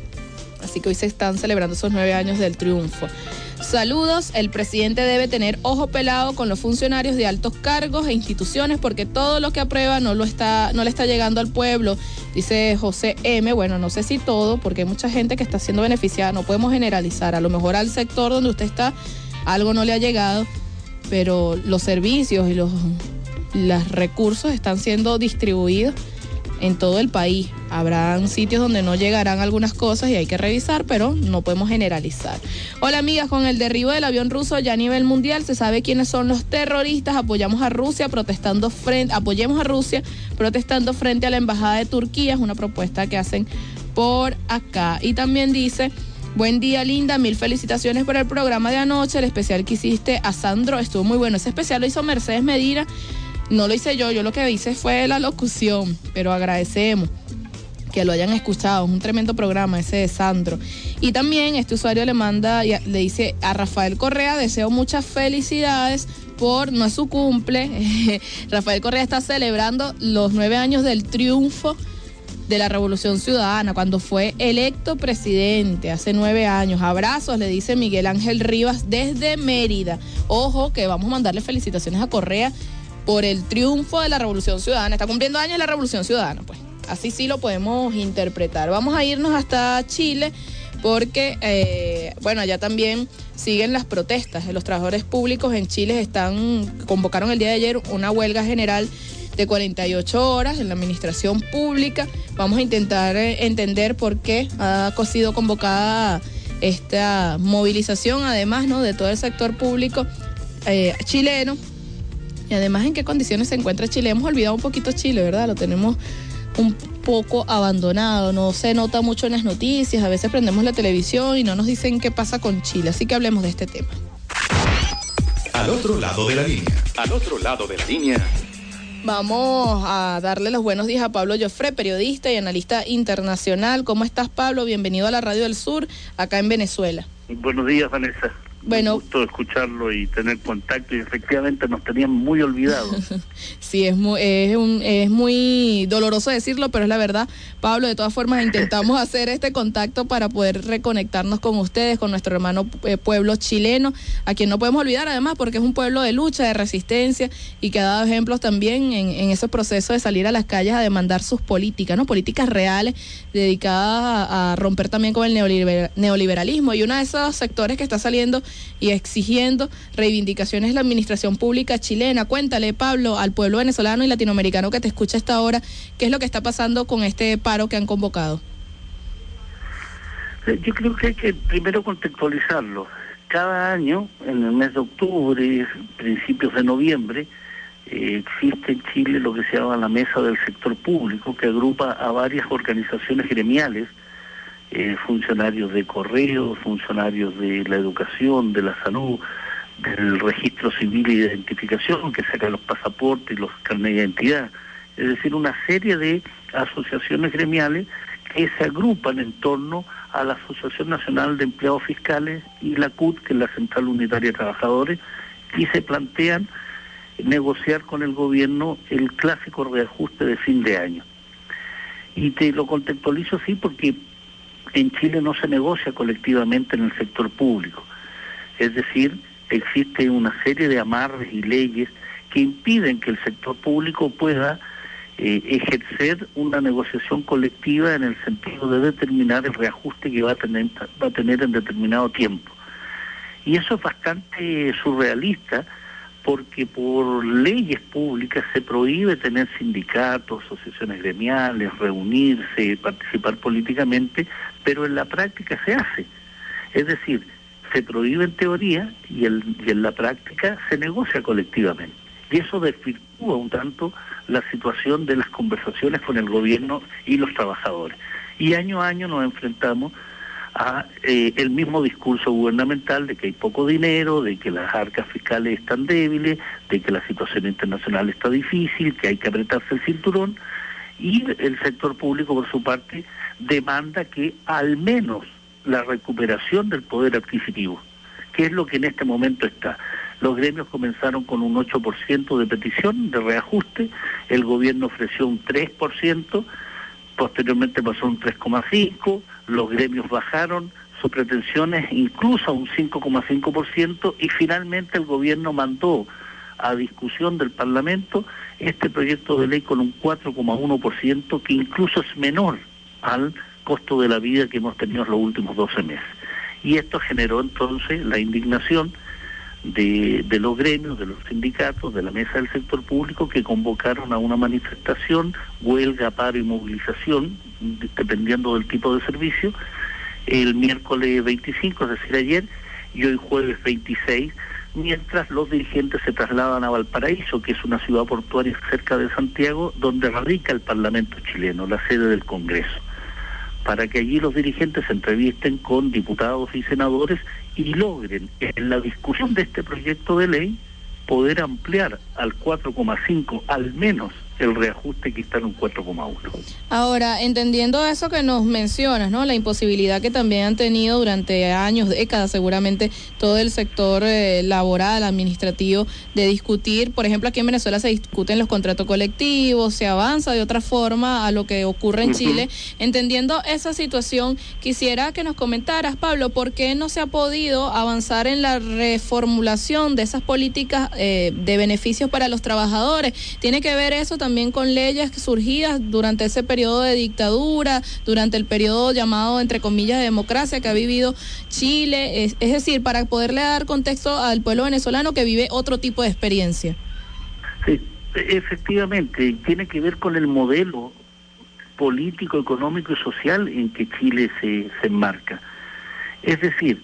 Speaker 6: así que hoy se están celebrando esos nueve años del triunfo. Saludos, el presidente debe tener ojo pelado con los funcionarios de altos cargos e instituciones porque todo lo que aprueba no lo está, no le está llegando al pueblo, dice José M. Bueno, no sé si todo, porque hay mucha gente que está siendo beneficiada, no podemos generalizar, a lo mejor al sector donde usted está algo no le ha llegado, pero los servicios y los, los recursos están siendo distribuidos en todo el país. Habrán sitios donde no llegarán algunas cosas y hay que revisar, pero no podemos generalizar. Hola amigas, con el derribo del avión ruso ya a nivel mundial se sabe quiénes son los terroristas. Apoyamos a Rusia protestando frente, apoyemos a Rusia protestando frente a la embajada de Turquía. Es una propuesta que hacen por acá. Y también dice, buen día linda, mil felicitaciones por el programa de anoche, el especial que hiciste a Sandro estuvo muy bueno. Ese especial lo hizo Mercedes Medina. No lo hice yo, yo lo que hice fue la locución, pero agradecemos que lo hayan escuchado, es un tremendo programa ese de Sandro. Y también este usuario le manda, le dice a Rafael Correa, deseo muchas felicidades por, no es su cumple, Rafael Correa está celebrando los nueve años del triunfo de la Revolución Ciudadana, cuando fue electo presidente hace nueve años. Abrazos, le dice Miguel Ángel Rivas desde Mérida. Ojo que vamos a mandarle felicitaciones a Correa por el triunfo de la Revolución Ciudadana. Está cumpliendo años la Revolución Ciudadana, pues. Así sí lo podemos interpretar. Vamos a irnos hasta Chile porque, eh, bueno, allá también siguen las protestas. Los trabajadores públicos en Chile están, convocaron el día de ayer una huelga general de cuarenta y ocho horas en la administración pública. Vamos a intentar eh, entender por qué ha sido convocada esta movilización, además, ¿no?, de todo el sector público eh, chileno. Y además, ¿en qué condiciones se encuentra Chile? Hemos olvidado un poquito Chile, ¿verdad? Lo tenemos un poco abandonado, no se nota mucho en las noticias, a veces prendemos la televisión y no nos dicen qué pasa con Chile, así que hablemos de este tema.
Speaker 10: Al otro lado de la línea.
Speaker 1: Al otro lado de la línea.
Speaker 6: Vamos a darle los buenos días a Pablo Joffre, periodista y analista internacional. ¿Cómo estás, Pablo? Bienvenido a la Radio del Sur, acá en Venezuela.
Speaker 19: Buenos días, Vanessa.
Speaker 6: Bueno,
Speaker 19: un gusto escucharlo y tener contacto, y efectivamente nos tenían muy olvidados.
Speaker 6: Sí, es muy, es, un, es muy doloroso decirlo, pero es la verdad. Pablo, de todas formas intentamos hacer este contacto para poder reconectarnos con ustedes, con nuestro hermano eh, pueblo chileno, a quien no podemos olvidar además porque es un pueblo de lucha, de resistencia y que ha dado ejemplos también en, en ese proceso de salir a las calles a demandar sus políticas, ¿no? Políticas reales dedicadas a, a romper también con el neoliber, neoliberalismo, y uno de esos sectores que está saliendo y exigiendo reivindicaciones de la administración pública chilena. Cuéntale, Pablo, al pueblo venezolano y latinoamericano que te escucha a esta hora, ¿qué es lo que está pasando con este paro que han convocado?
Speaker 19: Yo creo que hay que primero contextualizarlo. Cada año, en el mes de octubre, principios de noviembre, eh, existe en Chile lo que se llama la Mesa del Sector Público, que agrupa a varias organizaciones gremiales, Eh, funcionarios de correo, funcionarios de la educación, de la salud, del registro civil y de identificación, que sacan los pasaportes y los carnets de identidad. Es decir, una serie de asociaciones gremiales que se agrupan en torno a la Asociación Nacional de Empleados Fiscales y la C U T, que es la Central Unitaria de Trabajadores, y se plantean negociar con el gobierno el clásico reajuste de fin de año. Y te lo contextualizo así porque en Chile no se negocia colectivamente en el sector público. Es decir, existe una serie de amarres y leyes que impiden que el sector público pueda eh, ejercer una negociación colectiva en el sentido de determinar el reajuste que va a tener, va a tener en determinado tiempo. Y eso es bastante surrealista, porque por leyes públicas se prohíbe tener sindicatos, asociaciones gremiales, reunirse, participar políticamente, pero en la práctica se hace. Es decir, se prohíbe en teoría y, el, y en la práctica se negocia colectivamente. Y eso desvirtúa un tanto la situación de las conversaciones con el gobierno y los trabajadores. Y año a año nos enfrentamos a eh, el mismo discurso gubernamental de que hay poco dinero, de que las arcas fiscales están débiles, de que la situación internacional está difícil, que hay que apretarse el cinturón, y el sector público por su parte demanda que al menos la recuperación del poder adquisitivo, que es lo que en este momento está. Los gremios comenzaron con un ocho por ciento de petición de reajuste, el gobierno ofreció un tres por ciento, posteriormente pasó un tres coma cinco por ciento, los gremios bajaron sus pretensiones incluso a un cinco coma cinco por ciento y finalmente el gobierno mandó a discusión del Parlamento este proyecto de ley con un cuatro coma uno por ciento, que incluso es menor al costo de la vida que hemos tenido en los últimos doce meses. Y esto generó entonces la indignación de, de los gremios, de los sindicatos, de la mesa del sector público, que convocaron a una manifestación, huelga, paro y movilización, dependiendo del tipo de servicio, el miércoles veinticinco, es decir, ayer, y hoy jueves veintiséis, mientras los dirigentes se trasladan a Valparaíso, que es una ciudad portuaria cerca de Santiago, donde radica el Parlamento chileno, la sede del Congreso, para que allí los dirigentes se entrevisten con diputados y senadores y logren, en la discusión de este proyecto de ley, poder ampliar al cuatro coma cinco, al menos el reajuste que está en un cuatro coma uno.
Speaker 6: Ahora, entendiendo eso que nos mencionas, ¿no? La imposibilidad que también han tenido durante años, décadas seguramente, todo el sector eh, laboral, administrativo, de discutir, por ejemplo, aquí en Venezuela se discuten los contratos colectivos, se avanza de otra forma a lo que ocurre en uh-huh. Chile. Entendiendo esa situación, quisiera que nos comentaras, Pablo, ¿por qué no se ha podido avanzar en la reformulación de esas políticas eh, de beneficios para los trabajadores? ¿Tiene que ver eso también con leyes surgidas durante ese periodo de dictadura, durante el periodo llamado, entre comillas, de democracia que ha vivido Chile? Es, es decir, para poderle dar contexto al pueblo venezolano que vive otro tipo de experiencia.
Speaker 19: Sí, efectivamente, tiene que ver con el modelo político, económico y social en que Chile se, se enmarca. Es decir,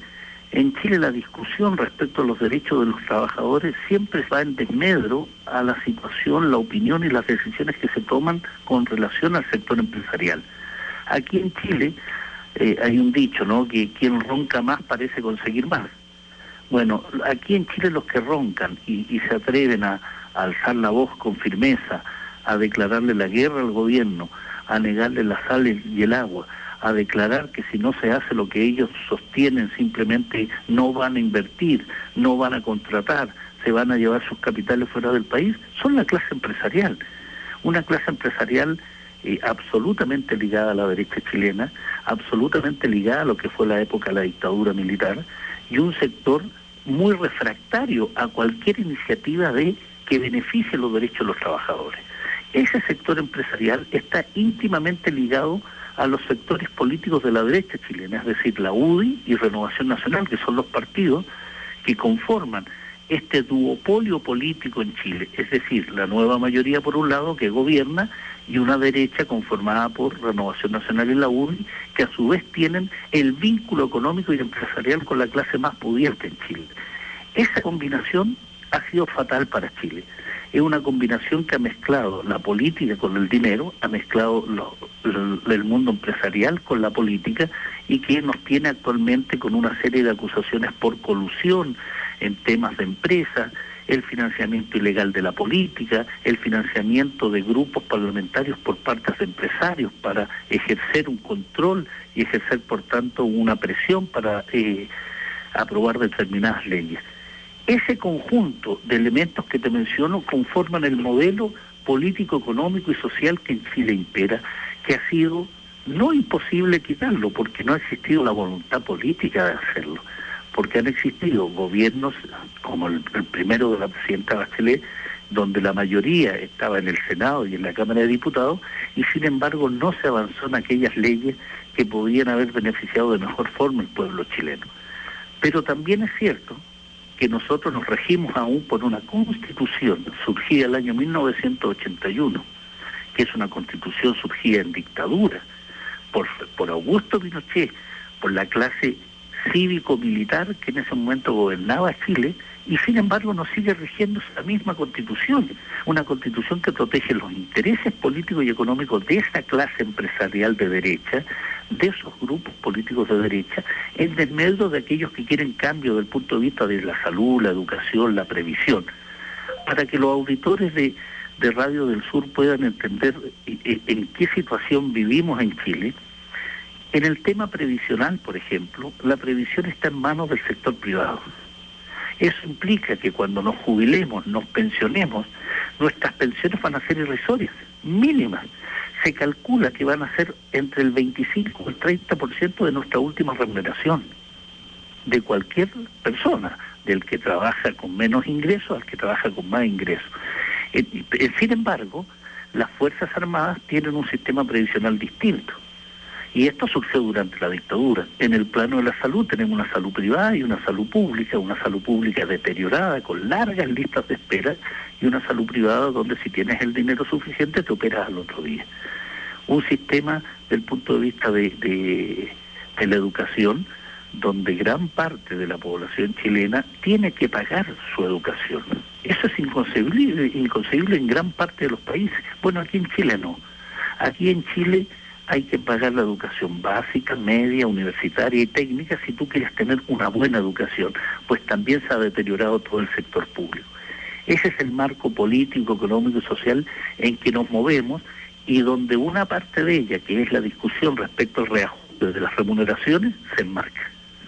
Speaker 19: En Chile la discusión respecto a los derechos de los trabajadores siempre va en desmedro a la situación, la opinión y las decisiones que se toman con relación al sector empresarial. Aquí en Chile eh, hay un dicho, ¿no?, que quien ronca más parece conseguir más. Bueno, aquí en Chile los que roncan y, y se atreven a, a alzar la voz con firmeza, a declararle la guerra al gobierno, a negarle la sal y el agua, a declarar que si no se hace lo que ellos sostienen simplemente no van a invertir, no van a contratar, se van a llevar sus capitales fuera del país, son la clase empresarial. Una clase empresarial eh, absolutamente ligada a la derecha chilena, absolutamente ligada a lo que fue la época de la dictadura militar, y un sector muy refractario a cualquier iniciativa de que beneficie los derechos de los trabajadores. Ese sector empresarial está íntimamente ligado a los sectores políticos de la derecha chilena, es decir, la U D I y Renovación Nacional, que son los partidos que conforman este duopolio político en Chile, es decir, la nueva mayoría por un lado que gobierna y una derecha conformada por Renovación Nacional y la U D I, que a su vez tienen el vínculo económico y empresarial con la clase más pudiente en Chile. Esa combinación ha sido fatal para Chile. Es una combinación que ha mezclado la política con el dinero, ha mezclado lo, lo, el mundo empresarial con la política y que nos tiene actualmente con una serie de acusaciones por colusión en temas de empresas, el financiamiento ilegal de la política, el financiamiento de grupos parlamentarios por parte de empresarios para ejercer un control y ejercer por tanto una presión para eh, aprobar determinadas leyes. Ese conjunto de elementos que te menciono conforman el modelo político, económico y social que en Chile impera, que ha sido no imposible quitarlo, porque no ha existido la voluntad política de hacerlo, porque han existido gobiernos como el, el primero de la presidenta Bachelet, donde la mayoría estaba en el Senado y en la Cámara de Diputados, y sin embargo no se avanzó en aquellas leyes que podían haber beneficiado de mejor forma al pueblo chileno. Pero también es cierto que nosotros nos regimos aún por una constitución surgida el año mil novecientos ochenta y uno, que es una constitución surgida en dictadura, por, por Augusto Pinochet, por la clase cívico-militar que en ese momento gobernaba Chile, y sin embargo nos sigue rigiendo esa misma constitución, una constitución que protege los intereses políticos y económicos de esa clase empresarial de derecha, de esos grupos políticos de derecha, en desmedro de aquellos que quieren cambio desde el punto de vista de la salud, la educación, la previsión. Para que los auditores de, de Radio del Sur puedan entender en, en qué situación vivimos en Chile, en el tema previsional, por ejemplo, la previsión está en manos del sector privado. Eso implica que cuando nos jubilemos, nos pensionemos, nuestras pensiones van a ser irrisorias, mínimas. Se calcula que van a ser entre el veinticinco y el treinta por ciento de nuestra última remuneración, de cualquier persona, del que trabaja con menos ingresos al que trabaja con más ingresos. Sin embargo, las Fuerzas Armadas tienen un sistema previsional distinto. Y esto surgió durante la dictadura. En el plano de la salud tenemos una salud privada y una salud pública, una salud pública deteriorada, con largas listas de espera, y una salud privada donde si tienes el dinero suficiente te operas al otro día. Un sistema del punto de vista de, de, de la educación, donde gran parte de la población chilena tiene que pagar su educación. Eso es inconcebible, inconcebible en gran parte de los países. Bueno, aquí en Chile no. Aquí en Chile hay que pagar la educación básica, media, universitaria y técnica si tú quieres tener una buena educación, pues también se ha deteriorado todo el sector público. Ese es el marco político, económico y social en que nos movemos, y donde una parte de ella, que es la discusión respecto al reajuste de las remuneraciones, se enmarca.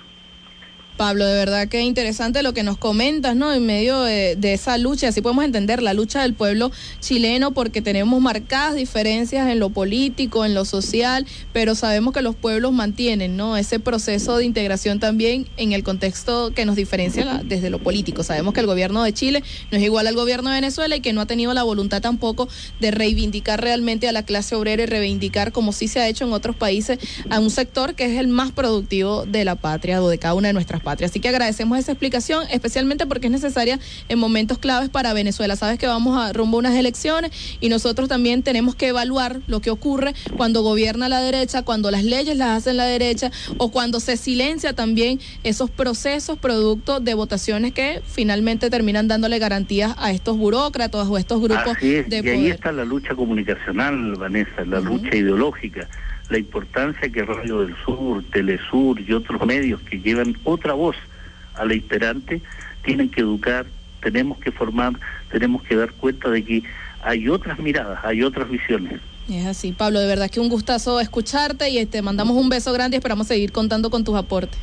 Speaker 6: Pablo, de verdad que interesante lo que nos comentas, ¿no? En medio de, de esa lucha, así podemos entender la lucha del pueblo chileno, porque tenemos marcadas diferencias en lo político, en lo social, pero sabemos que los pueblos mantienen, ¿no?, ese proceso de integración también en el contexto que nos diferencia la, desde lo político. Sabemos que el gobierno de Chile no es igual al gobierno de Venezuela y que no ha tenido la voluntad tampoco de reivindicar realmente a la clase obrera y reivindicar, como sí se ha hecho en otros países, a un sector que es el más productivo de la patria o de cada una de nuestras patria. Así que agradecemos esa explicación, especialmente porque es necesaria en momentos claves para Venezuela. Sabes que vamos a rumbo a unas elecciones y nosotros también tenemos que evaluar lo que ocurre cuando gobierna la derecha, cuando las leyes las hace la derecha o cuando se silencia también esos procesos producto de votaciones que finalmente terminan dándole garantías a estos burócratas o a estos grupos
Speaker 19: Así es,
Speaker 6: de
Speaker 19: y
Speaker 6: poder.
Speaker 19: ahí está la lucha comunicacional, Vanessa, la uh-huh. lucha ideológica, la importancia que Radio del Sur, Telesur y otros medios que llevan otra voz a la imperante tienen que educar, tenemos que formar, tenemos que dar cuenta de que hay otras miradas, hay otras visiones.
Speaker 6: Es así, Pablo, de verdad que un gustazo escucharte y te mandamos un beso grande y esperamos seguir contando con tus aportes.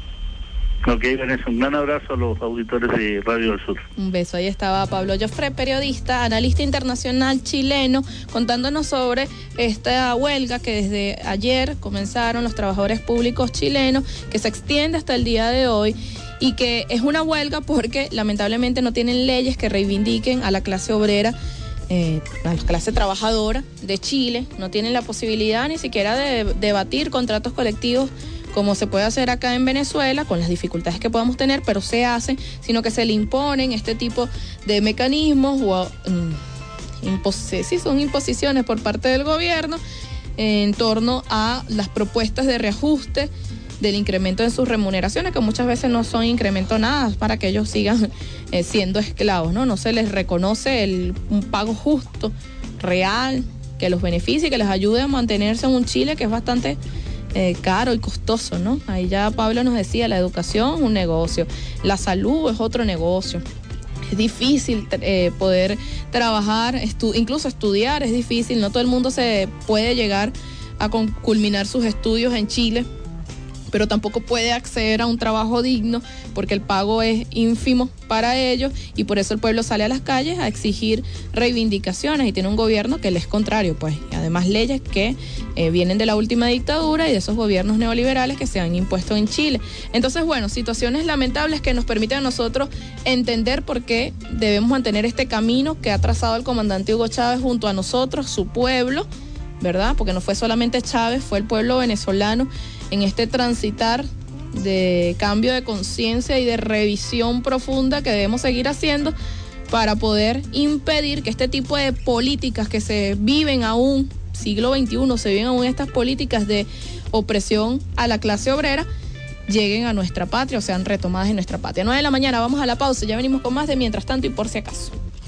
Speaker 19: Ok, Vanessa, un gran abrazo a los auditores de Radio del Sur.
Speaker 6: Un beso, ahí estaba Pablo Joffre, periodista, analista internacional chileno, contándonos sobre esta huelga que desde ayer comenzaron los trabajadores públicos chilenos, que se extiende hasta el día de hoy y que es una huelga porque lamentablemente no tienen leyes que reivindiquen a la clase obrera, eh, a la clase trabajadora de Chile, no tienen la posibilidad ni siquiera de debatir contratos colectivos como se puede hacer acá en Venezuela, con las dificultades que podamos tener, pero se hacen, sino que se le imponen este tipo de mecanismos, o um, impos- sí, son imposiciones por parte del gobierno en torno a las propuestas de reajuste del incremento en sus remuneraciones, que muchas veces no son incremento nada para que ellos sigan eh, siendo esclavos, ¿no? No se les reconoce el, un pago justo, real, que los beneficie, que les ayude a mantenerse en un Chile que es bastante Eh, caro y costoso, ¿no? Ahí ya Pablo nos decía, la educación es un negocio, la salud es otro negocio. Es difícil eh, poder trabajar, estu- incluso estudiar es difícil, no todo el mundo se puede llegar a con- culminar sus estudios en Chile, pero tampoco puede acceder a un trabajo digno porque el pago es ínfimo para ellos y por eso el pueblo sale a las calles a exigir reivindicaciones y tiene un gobierno que le es contrario, pues, y además leyes que eh, vienen de la última dictadura y de esos gobiernos neoliberales que se han impuesto en Chile. Entonces, bueno, situaciones lamentables que nos permiten a nosotros entender por qué debemos mantener este camino que ha trazado el comandante Hugo Chávez junto a nosotros, su pueblo, ¿verdad? Porque no fue solamente Chávez, fue el pueblo venezolano en este transitar de cambio de conciencia y de revisión profunda que debemos seguir haciendo para poder impedir que este tipo de políticas que se viven aún, siglo veintiuno, se viven aún estas políticas de opresión a la clase obrera, lleguen a nuestra patria o sean retomadas en nuestra patria. nueve de la mañana, vamos a la pausa, ya venimos con más de Mientras Tanto y Por Si Acaso.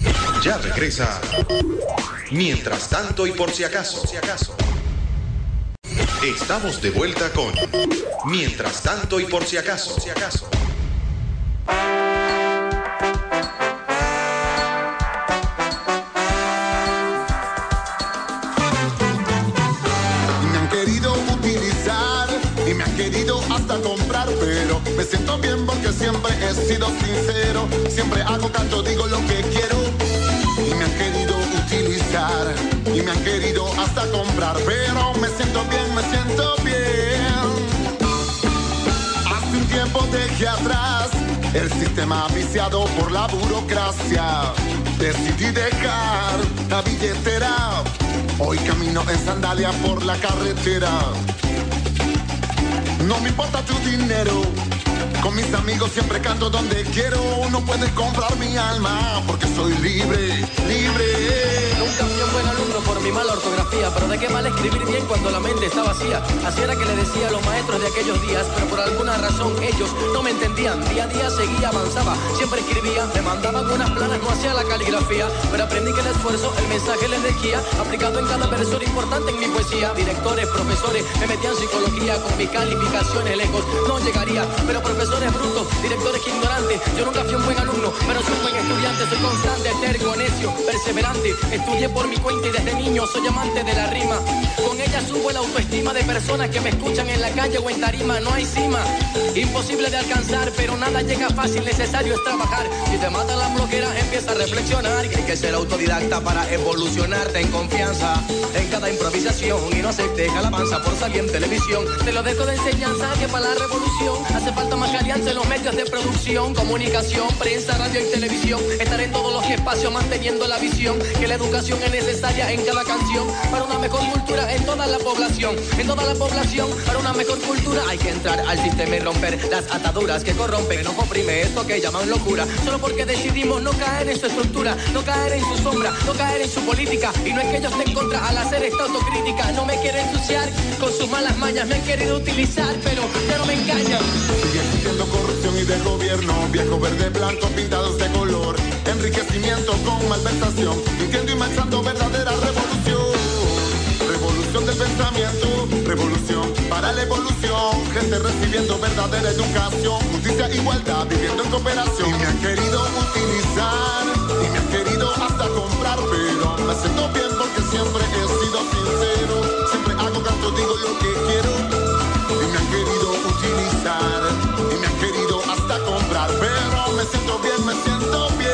Speaker 10: Ya regresa Mientras Tanto y Por Si Acaso. Estamos de vuelta con Mientras Tanto y Por Si Acaso.
Speaker 14: Me han querido utilizar y me han querido hasta comprar, pero me siento bien porque siempre he sido sincero, siempre hago caso, digo lo que quiero. Y me han querido utilizar y me han querido hasta comprar, pero me siento bien, me siento bien. Hace un tiempo dejé atrás el sistema viciado por la burocracia. Decidí dejar la billetera, hoy camino en sandalia por la carretera. No me importa tu dinero, con mis amigos siempre canto donde quiero. No puedes comprar mi alma porque soy libre, libre.
Speaker 20: Nunca fui un buen alumno por mi mala ortografía, pero de qué mal escribir bien cuando la mente está vacía. Así era que le decía a los maestros de aquellos días, pero por alguna razón ellos no me entendían. Día a día seguía, avanzaba, siempre escribía, me mandaban unas planas, no hacía la caligrafía, pero aprendí que el esfuerzo, el mensaje les dejía, aplicado en cada verso era importante en mi poesía. Directores, profesores, me metían psicología, con mis calificaciones lejos no llegaría, pero profesores brutos, directores ignorantes, yo nunca fui un buen alumno, pero soy un buen estudiante, soy constante, terco, necio, perseverante, estudié por mi cuenta y desde niño soy amante de la rima. Con ella subo la autoestima de personas que me escuchan en la calle o en tarima. No hay cima, imposible de alcanzar, pero nada llega fácil, necesario es trabajar. Si te mata la bloquera, empieza a reflexionar. Hay que ser autodidacta para evolucionar. Ten confianza en cada improvisación y no aceptes alabanza por salir en televisión. Te lo dejo de enseñanza que para la revolución hace falta más alianza en los medios de producción, comunicación, prensa, radio y televisión. Estar en todos los espacios manteniendo la visión que la educación es necesaria en cada canción para una mejor cultura en toda toda la población, en toda la población. Para una mejor cultura hay que entrar al sistema y romper las ataduras que corrompen, que nos oprime esto que llaman locura. Solo porque decidimos no caer en su estructura, no caer en su sombra, no caer en su política. Y no es que yo esté en contra al hacer esta autocrítica. No me quiero ensuciar con sus malas mañas, me han querido utilizar, pero ya no me engañan.
Speaker 14: Sigue existiendo corrupción y de gobierno, viejo, verde, blanco, pintados de color, enriquecimiento con malversación, mintiendo y manchando verdadera revolución. Revolución del pensamiento, revolución para la evolución, gente recibiendo verdadera educación, justicia, igualdad, viviendo en cooperación. Y me han querido utilizar, y me han querido hasta comprar, pero me siento bien porque siempre he sido sincero, siempre hago canto, digo lo que quiero. Y me han querido utilizar, y me han querido hasta comprar, pero me siento bien, me siento bien.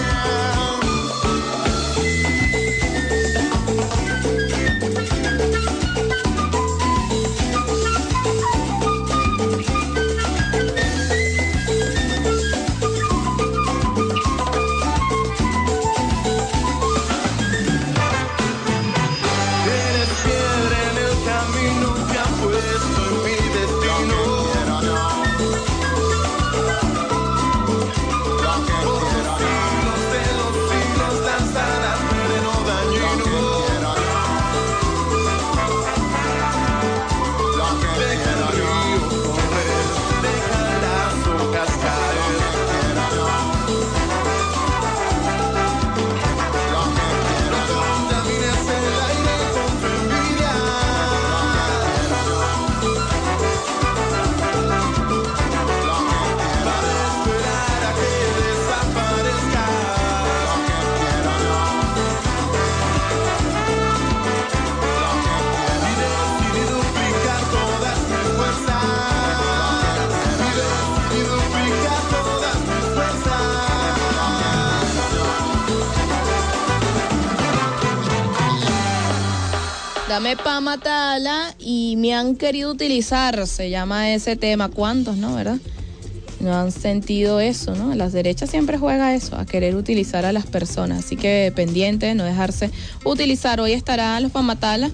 Speaker 6: Dame pa' matarla y me han querido utilizar, se llama ese tema. ¿Cuántos, no, verdad? No han sentido eso, ¿no? Las derechas siempre juega eso, a querer utilizar a las personas. Así que pendiente, no dejarse utilizar. Hoy estará los pa' matarla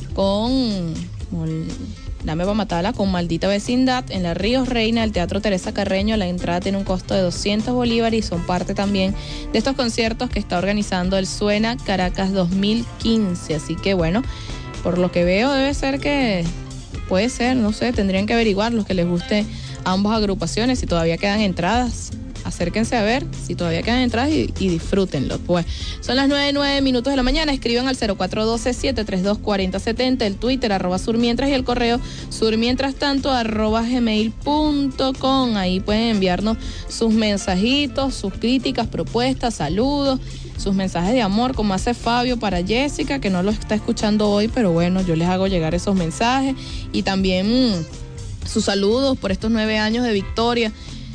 Speaker 6: con, con Dame pa' matarla con Maldita Vecindad en la Ríos Reina, el Teatro Teresa Carreño. La entrada tiene un costo de doscientos bolívares y son parte también de estos conciertos que está organizando el Suena Caracas dos mil quince. Así que bueno, por lo que veo debe ser que, puede ser, no sé, tendrían que averiguar los que les guste a ambas agrupaciones, si todavía quedan entradas. Acérquense a ver si todavía quedan entradas y, y disfrútenlo. Pues son las nueve, nueve minutos de la mañana. Escriban al cero cuatro uno dos, siete tres dos, cuatro cero siete cero, el Twitter arroba surmientras y el correo surmientrastanto arroba gmail punto com. Ahí pueden enviarnos sus mensajitos, sus críticas, propuestas, saludos, sus mensajes de amor, como hace Fabio para Jessica, que no lo está escuchando hoy, pero bueno, yo les hago llegar esos mensajes. Y también mmm, sus saludos por estos nueve años de victoria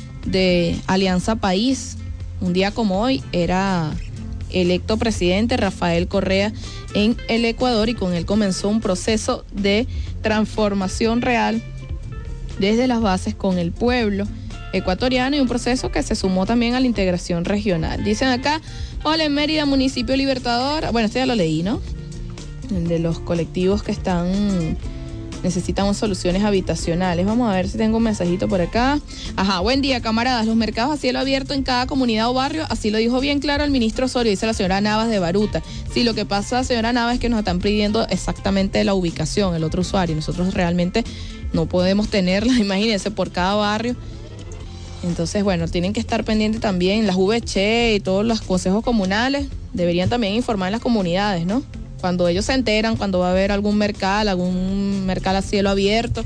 Speaker 6: de Alianza País. Un día como hoy era electo presidente Rafael Correa en el Ecuador y con él comenzó un proceso de transformación real desde las bases con el pueblo ecuatoriano y un proceso que se sumó también a la integración regional. Dicen acá, hola, en Mérida, municipio Libertador. Bueno, este ya lo leí, ¿no? El de los colectivos que están necesitamos soluciones habitacionales. Vamos a ver si tengo un mensajito por acá. Ajá, buen día, camaradas. Los mercados a cielo abierto en cada comunidad o barrio, así lo dijo bien claro el ministro Osorio, dice la señora Navas de Baruta. Sí, lo que pasa, señora Navas, es que nos están pidiendo exactamente la ubicación, el otro usuario. Nosotros realmente no podemos tenerla, imagínense, por cada barrio. Entonces, bueno, tienen que estar pendientes también las V C y todos los consejos comunales. Deberían también informar en las comunidades, ¿no? Cuando ellos se enteran, cuando va a haber algún mercado, algún mercado a cielo abierto,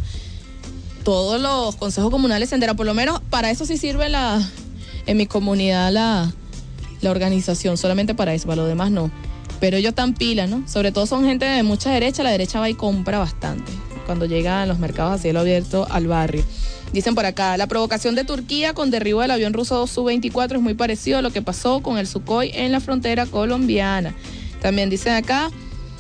Speaker 6: todos los consejos comunales se enteran. Por lo menos para eso sí sirve la, en mi comunidad la, la organización, solamente para eso, para lo demás no. Pero ellos están pilas, ¿no? Sobre todo son gente de mucha derecha, la derecha va y compra bastante cuando llegan los mercados a cielo abierto al barrio. Dicen por acá, la provocación de Turquía con derribo del avión ruso Su veinticuatro es muy parecido a lo que pasó con el Sukhoi en la frontera colombiana. También dicen acá,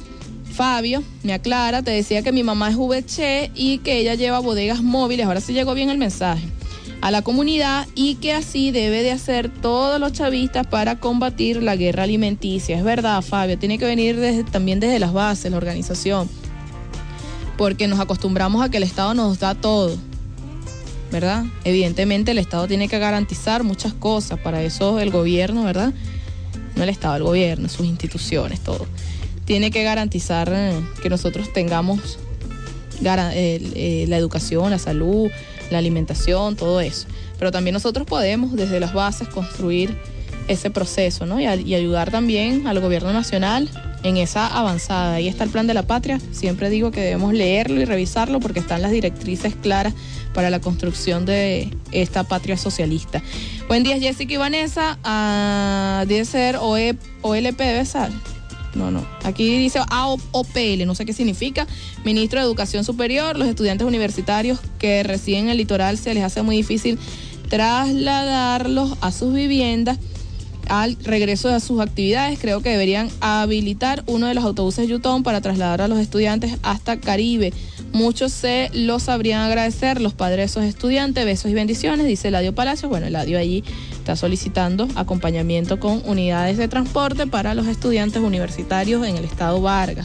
Speaker 6: Fabio me aclara, te decía que mi mamá es V C y que ella lleva bodegas móviles, ahora sí llegó bien el mensaje, a la comunidad y que así debe de hacer todos los chavistas para combatir la guerra alimenticia. Es verdad, Fabio, tiene que venir desde, también desde las bases, la organización. porque nos acostumbramos a que el Estado nos da todo, ¿verdad? Evidentemente el Estado tiene que garantizar muchas cosas, para eso el gobierno, ¿verdad? No el Estado, el gobierno, sus instituciones, todo. Tiene que garantizar eh, que nosotros tengamos gara- eh, eh, la educación, la salud, la alimentación, todo eso. Pero también nosotros podemos desde las bases construir ese proceso, ¿no? Y, a, y ayudar también al gobierno nacional en esa avanzada. Ahí está el Plan de la Patria. Siempre digo que debemos leerlo y revisarlo porque están las directrices claras para la construcción de esta patria socialista. Buen día, Jessica y Vanessa. Ah, debe ser O E, O L P, debe ser. No, no. Aquí dice A O P L, no sé qué significa. Ministro de Educación Superior, los estudiantes universitarios que residen en el litoral se les hace muy difícil trasladarlos a sus viviendas al regreso de sus actividades. Creo que deberían habilitar uno de los autobuses Yutón para trasladar a los estudiantes hasta Caribe. Muchos se lo sabrían agradecer, los padres de esos estudiantes. Besos y bendiciones, dice Eladio Palacios. Bueno, Eladio allí está solicitando acompañamiento con unidades de transporte para los estudiantes universitarios en el estado Vargas.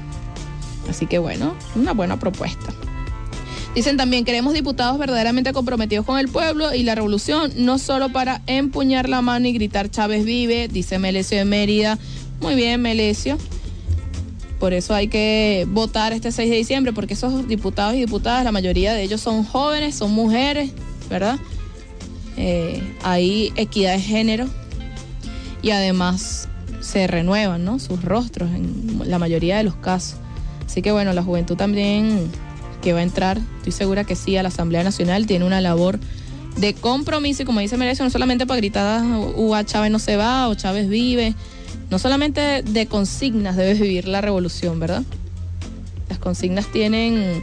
Speaker 6: Así que bueno, una buena propuesta. Dicen también, queremos diputados verdaderamente comprometidos con el pueblo y la revolución, no solo para empuñar la mano y gritar Chávez vive, dice Melesio de Mérida. Muy bien, Melesio. Por eso hay que votar este seis de diciembre, porque esos diputados y diputadas, la mayoría de ellos son jóvenes, son mujeres, ¿verdad? Eh, hay equidad de género y además se renuevan, ¿no?, sus rostros en la mayoría de los casos. Así que bueno, la juventud también que va a entrar, estoy segura que sí, a la Asamblea Nacional, tiene una labor de compromiso y como dice Melesio, no solamente para gritar uh, Chávez no se va o Chávez vive, no solamente de consignas debe vivir la revolución, ¿verdad? Las consignas tienen,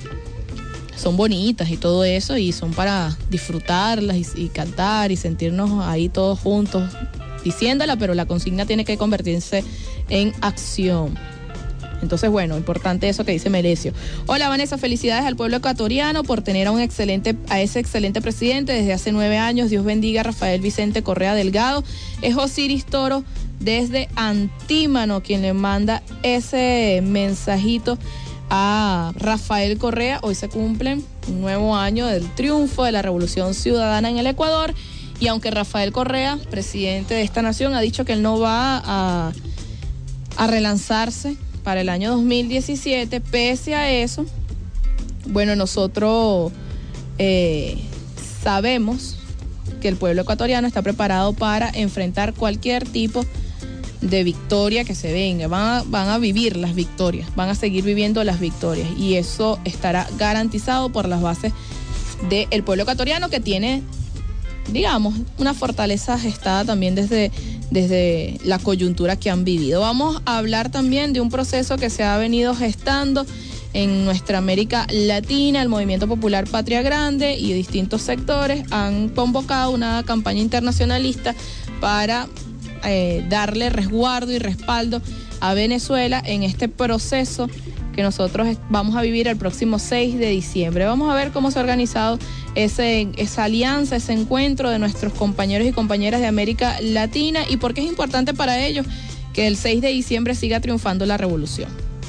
Speaker 6: son bonitas y todo eso y son para disfrutarlas y, y cantar y sentirnos ahí todos juntos diciéndola, pero la consigna tiene que convertirse en acción. Entonces, bueno, importante eso que dice Melesio. Hola, Vanessa, felicidades al pueblo ecuatoriano por tener a un excelente, a ese excelente presidente desde hace nueve años. Dios bendiga a Rafael Vicente Correa Delgado. Es Osiris Toro desde Antímano quien le manda ese mensajito a Rafael Correa. Hoy se cumple un nuevo año del triunfo de la Revolución Ciudadana en el Ecuador. Y aunque Rafael Correa, presidente de esta nación, ha dicho que él no va a, a relanzarse para el año dos mil diecisiete, pese a eso, bueno, nosotros eh, sabemos que el pueblo ecuatoriano está preparado para enfrentar cualquier tipo de victoria que se venga. Van a, van a vivir las victorias, van a seguir viviendo las victorias y eso estará garantizado por las bases del pueblo ecuatoriano, que tiene, digamos, una fortaleza gestada también desde desde la coyuntura que han vivido. Vamos a hablar también de un proceso que se ha venido gestando en nuestra América Latina. El Movimiento Popular Patria Grande y distintos sectores han convocado una campaña internacionalista para eh, darle resguardo y respaldo a Venezuela en este proceso que nosotros vamos a vivir el próximo seis de diciembre. Vamos a ver cómo se ha organizado ese, esa alianza, ese encuentro de nuestros compañeros y compañeras de América Latina y por qué es importante para ellos que el seis de diciembre siga triunfando la revolución.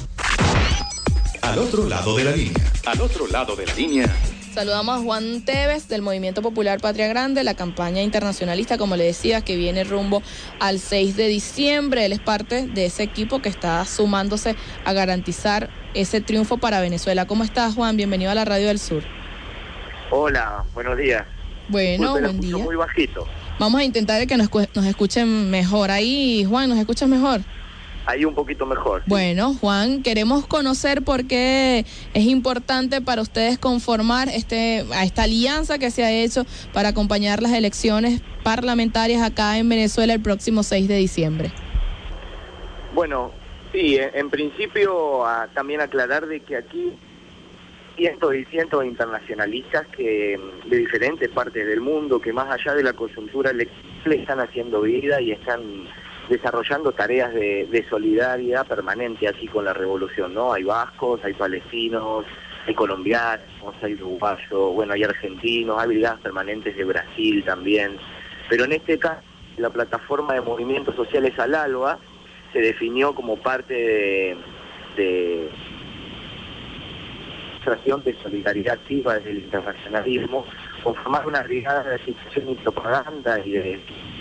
Speaker 10: Al otro lado de la línea.
Speaker 1: Al otro lado de la línea.
Speaker 6: Saludamos a Juan Tevez del Movimiento Popular Patria Grande, la campaña internacionalista, como le decía, que viene rumbo al seis de diciembre. Él es parte de ese equipo que está sumándose a garantizar ese triunfo para Venezuela. ¿Cómo estás, Juan? Bienvenido a la Radio del Sur.
Speaker 21: Hola, buenos días.
Speaker 6: Bueno,
Speaker 21: Disculpe,
Speaker 6: buen día.
Speaker 21: Muy bajito.
Speaker 6: Vamos a intentar que nos, nos escuchen mejor. Ahí, Juan, ¿nos escuchas mejor?
Speaker 21: Ahí un poquito mejor. Sí.
Speaker 6: Bueno, Juan, queremos conocer por qué es importante para ustedes conformar este a esta alianza que se ha hecho para acompañar las elecciones parlamentarias acá en Venezuela el próximo seis de diciembre.
Speaker 21: Bueno, sí, en, en principio a, también aclarar de que aquí cientos y cientos de internacionalistas que de diferentes partes del mundo que más allá de la coyuntura le, le están haciendo vida y están desarrollando tareas de, de solidaridad permanente así con la revolución, ¿no? Hay vascos, hay palestinos, hay colombianos, hay uruguayos, bueno, hay argentinos, hay brigadas permanentes de Brasil también, pero en este caso la plataforma de movimientos sociales Al Alba se definió como parte de, de demostración de solidaridad activa desde el internacionalismo, conformar una brigada de situación y propaganda y de...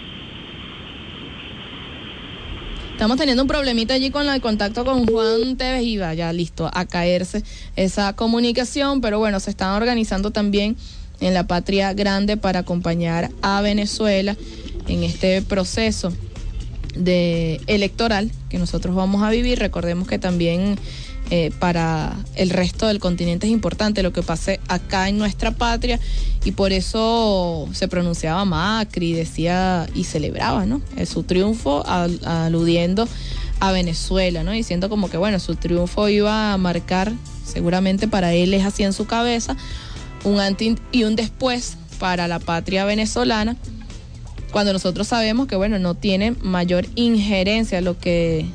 Speaker 6: Estamos teniendo un problemita allí con el contacto con Juan Tevez y vaya listo a caerse esa comunicación, pero bueno, se están organizando también en la Patria Grande para acompañar a Venezuela en este proceso de electoral que nosotros vamos a vivir. Recordemos que también eh, para el resto del continente es importante lo que pase acá en nuestra patria, y por eso se pronunciaba Macri, decía y celebraba, ¿no?, eh, su triunfo, al, aludiendo a Venezuela, ¿no?, diciendo como que bueno, su triunfo iba a marcar, seguramente para él es así en su cabeza, un antes y un después para la patria venezolana, cuando nosotros sabemos que bueno, no tiene mayor injerencia lo que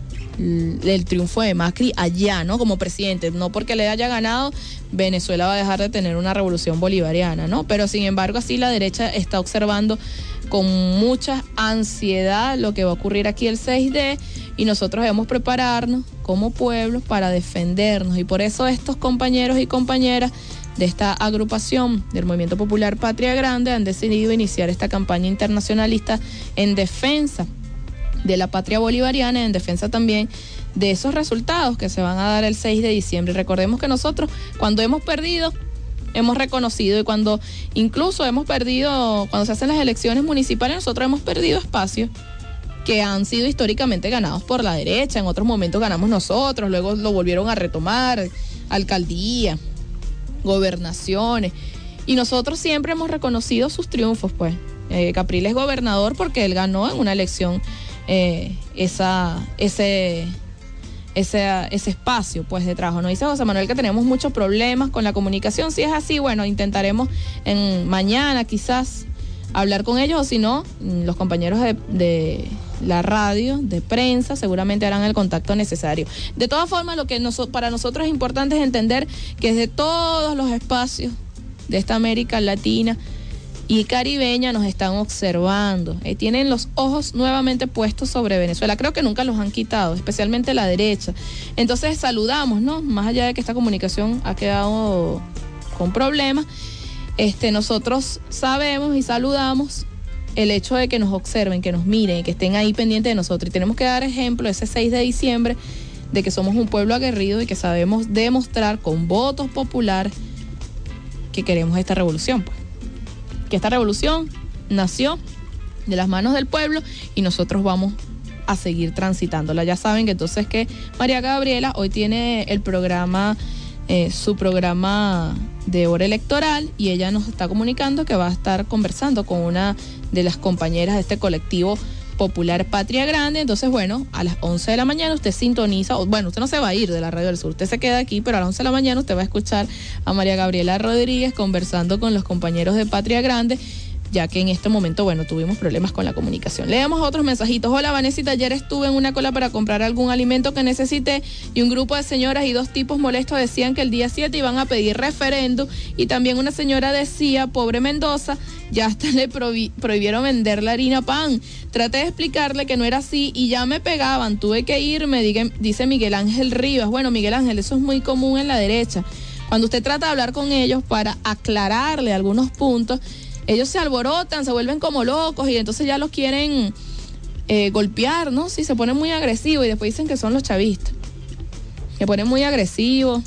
Speaker 6: el triunfo de Macri allá, ¿no?, como presidente. No porque le haya ganado, Venezuela va a dejar de tener una revolución bolivariana, ¿no? Pero sin embargo, así la derecha está observando con mucha ansiedad lo que va a ocurrir aquí el seis de, y nosotros debemos prepararnos como pueblo para defendernos, y por eso estos compañeros y compañeras de esta agrupación del Movimiento Popular Patria Grande han decidido iniciar esta campaña internacionalista en defensa de la patria bolivariana, en defensa también de esos resultados que se van a dar el seis de diciembre. Recordemos que nosotros, cuando hemos perdido, hemos reconocido, y cuando incluso hemos perdido, cuando se hacen las elecciones municipales, nosotros hemos perdido espacios que han sido históricamente ganados por la derecha. En otros momentos ganamos nosotros, luego lo volvieron a retomar, alcaldía, gobernaciones, y nosotros siempre hemos reconocido sus triunfos, pues. Eh, Capriles es gobernador porque él ganó en una elección eh, esa, ese, ese, ese espacio, pues, de trabajo. Nos dice José Manuel que tenemos muchos problemas con la comunicación. Si es así, bueno, intentaremos en mañana quizás hablar con ellos, o si no, los compañeros de, de la radio, de prensa, seguramente harán el contacto necesario. De todas formas, lo que nos, para nosotros es importante es entender que desde todos los espacios de esta América Latina y caribeña nos están observando, eh, tienen los ojos nuevamente puestos sobre Venezuela. Creo que nunca los han quitado, especialmente la derecha. Entonces saludamos, ¿no?, más allá de que esta comunicación ha quedado con problemas, este, nosotros sabemos y saludamos el hecho de que nos observen, que nos miren, que estén ahí pendientes de nosotros, y tenemos que dar ejemplo ese seis de diciembre de que somos un pueblo aguerrido y que sabemos demostrar con votos populares que queremos esta revolución, pues. Que esta revolución nació de las manos del pueblo y nosotros vamos a seguir transitándola. Ya saben que entonces que María Gabriela hoy tiene el programa, eh, su programa de hora electoral, y ella nos está comunicando que va a estar conversando con una de las compañeras de este colectivo popular Patria Grande. Entonces, bueno, a las once de la mañana usted sintoniza, o, bueno, usted no se va a ir de la Radio del Sur, usted se queda aquí, pero a las once de la mañana usted va a escuchar a María Gabriela Rodríguez conversando con los compañeros de Patria Grande, ya que en este momento, bueno, tuvimos problemas con la comunicación. Leemos otros mensajitos. Hola, Vanesita, ayer estuve en una cola para comprar algún alimento que necesité, y un grupo de señoras y dos tipos molestos decían que el día siete iban a pedir referéndum, y también una señora decía, pobre Mendoza, ya hasta le prohib- prohibieron vender la harina pan. Traté de explicarle que no era así y ya me pegaban, tuve que irme, diga, dice Miguel Ángel Rivas. Bueno, Miguel Ángel, eso es muy común en la derecha. Cuando usted trata de hablar con ellos para aclararle algunos puntos, ellos se alborotan, se vuelven como locos, y entonces ya los quieren eh, golpear, ¿no? Sí, se ponen muy agresivos y después dicen que son los chavistas. Se ponen muy agresivos,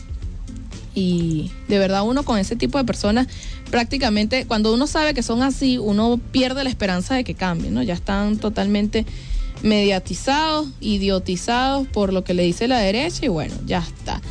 Speaker 6: y de verdad uno con ese tipo de personas, prácticamente cuando uno sabe que son así, uno pierde la esperanza de que cambien, ¿no? Ya están totalmente mediatizados, idiotizados por lo que le dice la derecha, y bueno, ya está.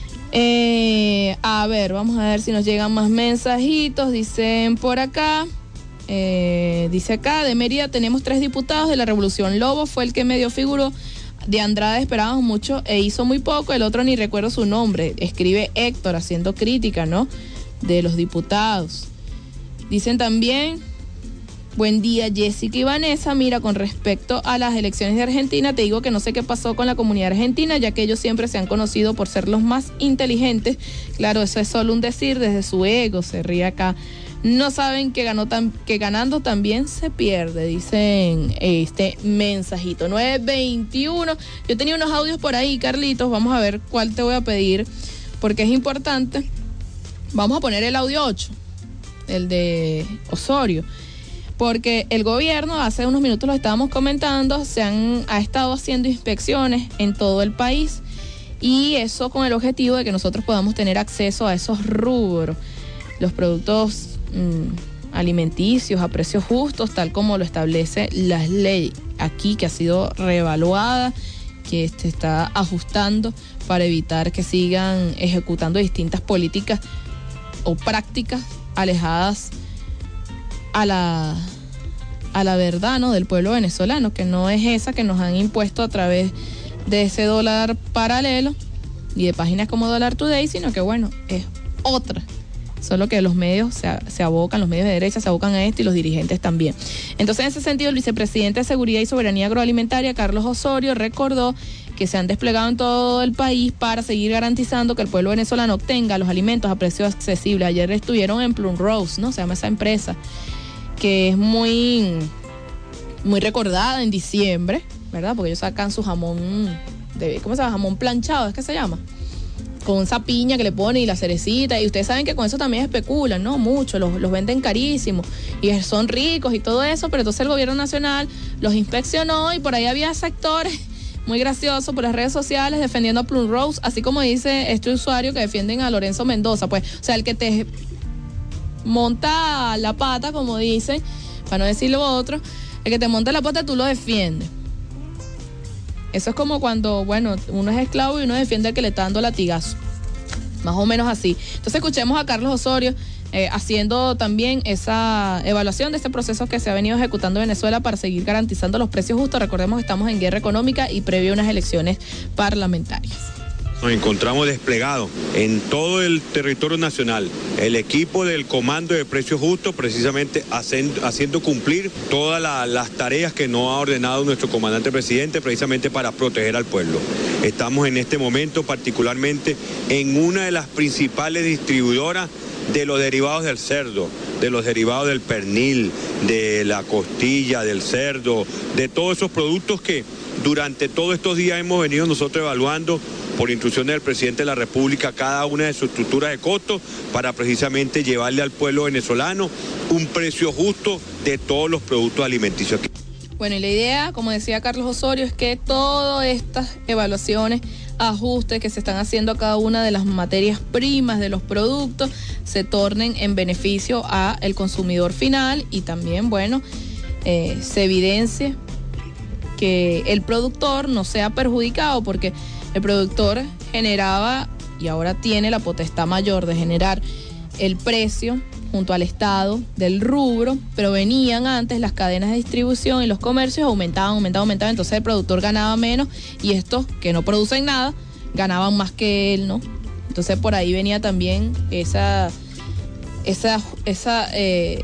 Speaker 6: Eh, a ver, vamos a ver si nos llegan más mensajitos. Dicen por acá, eh, dice acá, de Mérida tenemos tres diputados de la Revolución. Lobo fue el que medio figuró, de Andrade esperábamos mucho e hizo muy poco, el otro ni recuerdo su nombre. Escribe Héctor haciendo crítica, ¿no?, de los diputados. Dicen también, buen día Jessica y Vanessa, mira, con respecto a las elecciones de Argentina, te digo que no sé qué pasó con la comunidad argentina, ya que ellos siempre se han conocido por ser los más inteligentes. Claro, eso es solo un decir desde su ego, se ríe acá. No saben que ganó tan, que ganando también se pierde, dicen este mensajito. nueve veintiuno. Yo tenía unos audios por ahí, Carlitos, vamos a ver cuál te voy a pedir porque es importante. Vamos a poner el audio ocho, el de Osorio, porque el gobierno, hace unos minutos lo estábamos comentando, se han ha estado haciendo inspecciones en todo el país, y eso con el objetivo de que nosotros podamos tener acceso a esos rubros, los productos mmm, alimenticios a precios justos, tal como lo establece la ley aquí, que ha sido reevaluada, que se está ajustando para evitar que sigan ejecutando distintas políticas o prácticas alejadas a la a la verdad, ¿no?, del pueblo venezolano, que no es esa que nos han impuesto a través de ese dólar paralelo y de páginas como Dollar Today, sino que bueno, es otra. Solo que los medios se, se abocan, los medios de derecha se abocan a esto y los dirigentes también. Entonces, en ese sentido, el vicepresidente de Seguridad y Soberanía Agroalimentaria, Carlos Osorio, recordó que se han desplegado en todo el país para seguir garantizando que el pueblo venezolano obtenga los alimentos a precios accesibles. Ayer estuvieron en Plum Rose, ¿no? Se llama esa empresa, que es muy, muy recordada en diciembre, ¿verdad? Porque ellos sacan su jamón, de, ¿cómo se llama? Jamón planchado, ¿es que se llama? Con esa piña que le ponen y la cerecita, y ustedes saben que con eso también especulan, ¿no? Mucho, los, los venden carísimos y son ricos y todo eso, pero entonces el gobierno nacional los inspeccionó y por ahí había sectores muy graciosos por las redes sociales defendiendo a Plum Rose, así como dice este usuario que defienden a Lorenzo Mendoza, pues, o sea, el que te monta la pata, como dicen, para no decir lo otro, el que te monta la pata tú lo defiendes. Eso es como cuando, bueno, uno es esclavo y uno defiende al que le está dando latigazo. Más o menos así. Entonces escuchemos a Carlos Osorio eh, haciendo también esa evaluación de este proceso que se ha venido ejecutando en Venezuela para seguir garantizando los precios justos. Recordemos que estamos en guerra económica y previo a unas elecciones parlamentarias.
Speaker 18: Nos encontramos desplegados en todo el territorio nacional el equipo del Comando de Precios Justos, precisamente haciendo, haciendo cumplir todas la, las tareas que nos ha ordenado nuestro comandante presidente, precisamente para proteger al pueblo. Estamos en este momento particularmente en una de las principales distribuidoras de los derivados del cerdo, de los derivados del pernil, de la costilla, del cerdo, de todos esos productos que durante todos estos días hemos venido nosotros evaluando por instrucciones del presidente de la República cada una de sus estructuras de costos para precisamente llevarle al pueblo venezolano un precio justo de todos los productos alimenticios.
Speaker 6: Bueno, y la idea, como decía Carlos Osorio, es que todas estas evaluaciones, ajustes que se están haciendo a cada una de las materias primas de los productos se tornen en beneficio a el consumidor final y también, bueno, eh, se evidencie que el productor no sea perjudicado, porque el productor generaba y ahora tiene la potestad mayor de generar el precio junto al Estado del rubro, pero venían antes las cadenas de distribución y los comercios, aumentaban, aumentaban, aumentaban, entonces el productor ganaba menos y estos que no producen nada ganaban más que él, ¿no? Entonces por ahí venía también esa esa esa eh,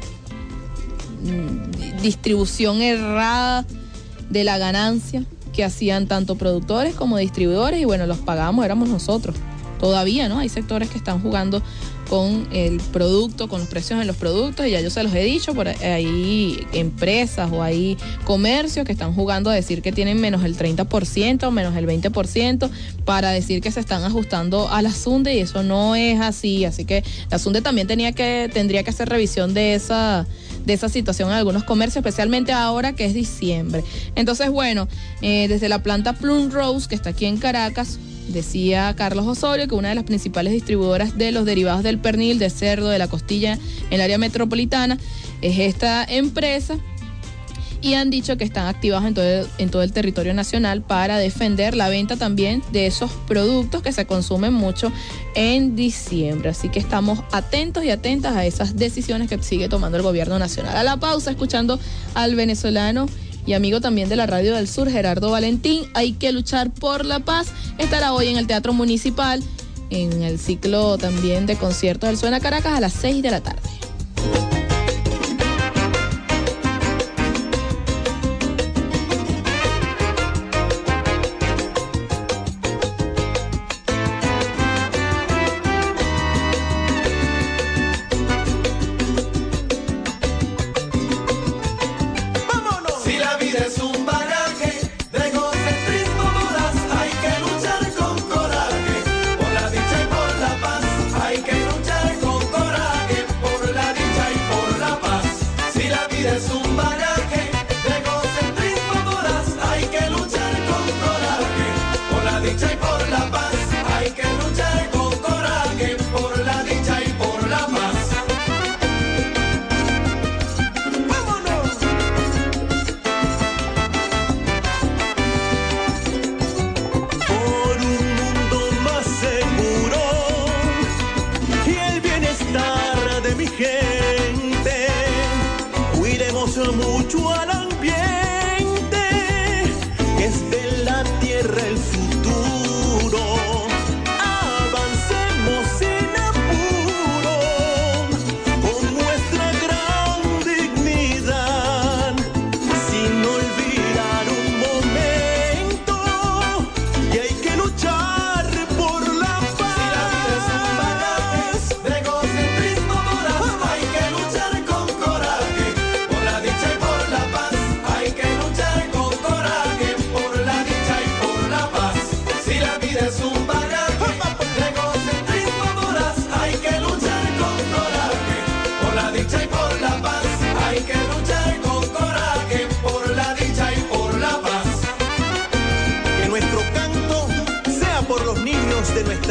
Speaker 6: distribución errada de la ganancia que hacían tanto productores como distribuidores, y bueno, los pagábamos, éramos nosotros. Todavía, ¿no? Hay sectores que están jugando con el producto, con los precios en los productos, y ya yo se los he dicho, por ahí empresas o hay comercios que están jugando a decir que tienen menos el treinta por ciento, menos el veinte por ciento, para decir que se están ajustando a la SUNDE, y eso no es así. Así que la SUNDE también tenía que, tendría que hacer revisión de esa de esa situación en algunos comercios, especialmente ahora que es diciembre. Entonces, bueno, eh, desde la planta Plum Rose, que está aquí en Caracas, decía Carlos Osorio que una de las principales distribuidoras de los derivados del pernil, de cerdo, de la costilla en el área metropolitana es esta empresa, y han dicho que están activados en todo el, en todo el territorio nacional para defender la venta también de esos productos que se consumen mucho en diciembre. Así que estamos atentos y atentas a esas decisiones que sigue tomando el gobierno nacional. A la pausa, escuchando al venezolano y amigo también de la Radio del Sur, Gerardo Valentín. Hay que luchar por la paz. Estará hoy en el Teatro Municipal, en el ciclo también de conciertos del Suena Caracas, a las seis de la tarde.
Speaker 2: Por la dicha y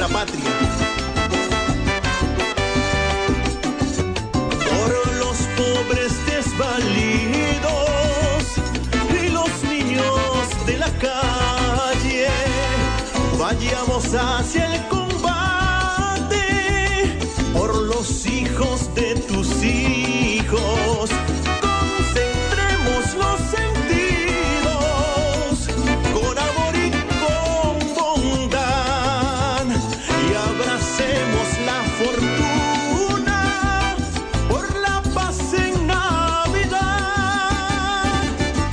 Speaker 2: nuestra patria. Por los pobres desvalidos y los niños de la calle, vayamos hacia el combate. Por los hijos de tus hijos, concentremos los sentidos con amor y con bondad y abracemos la fortuna por la paz en Navidad.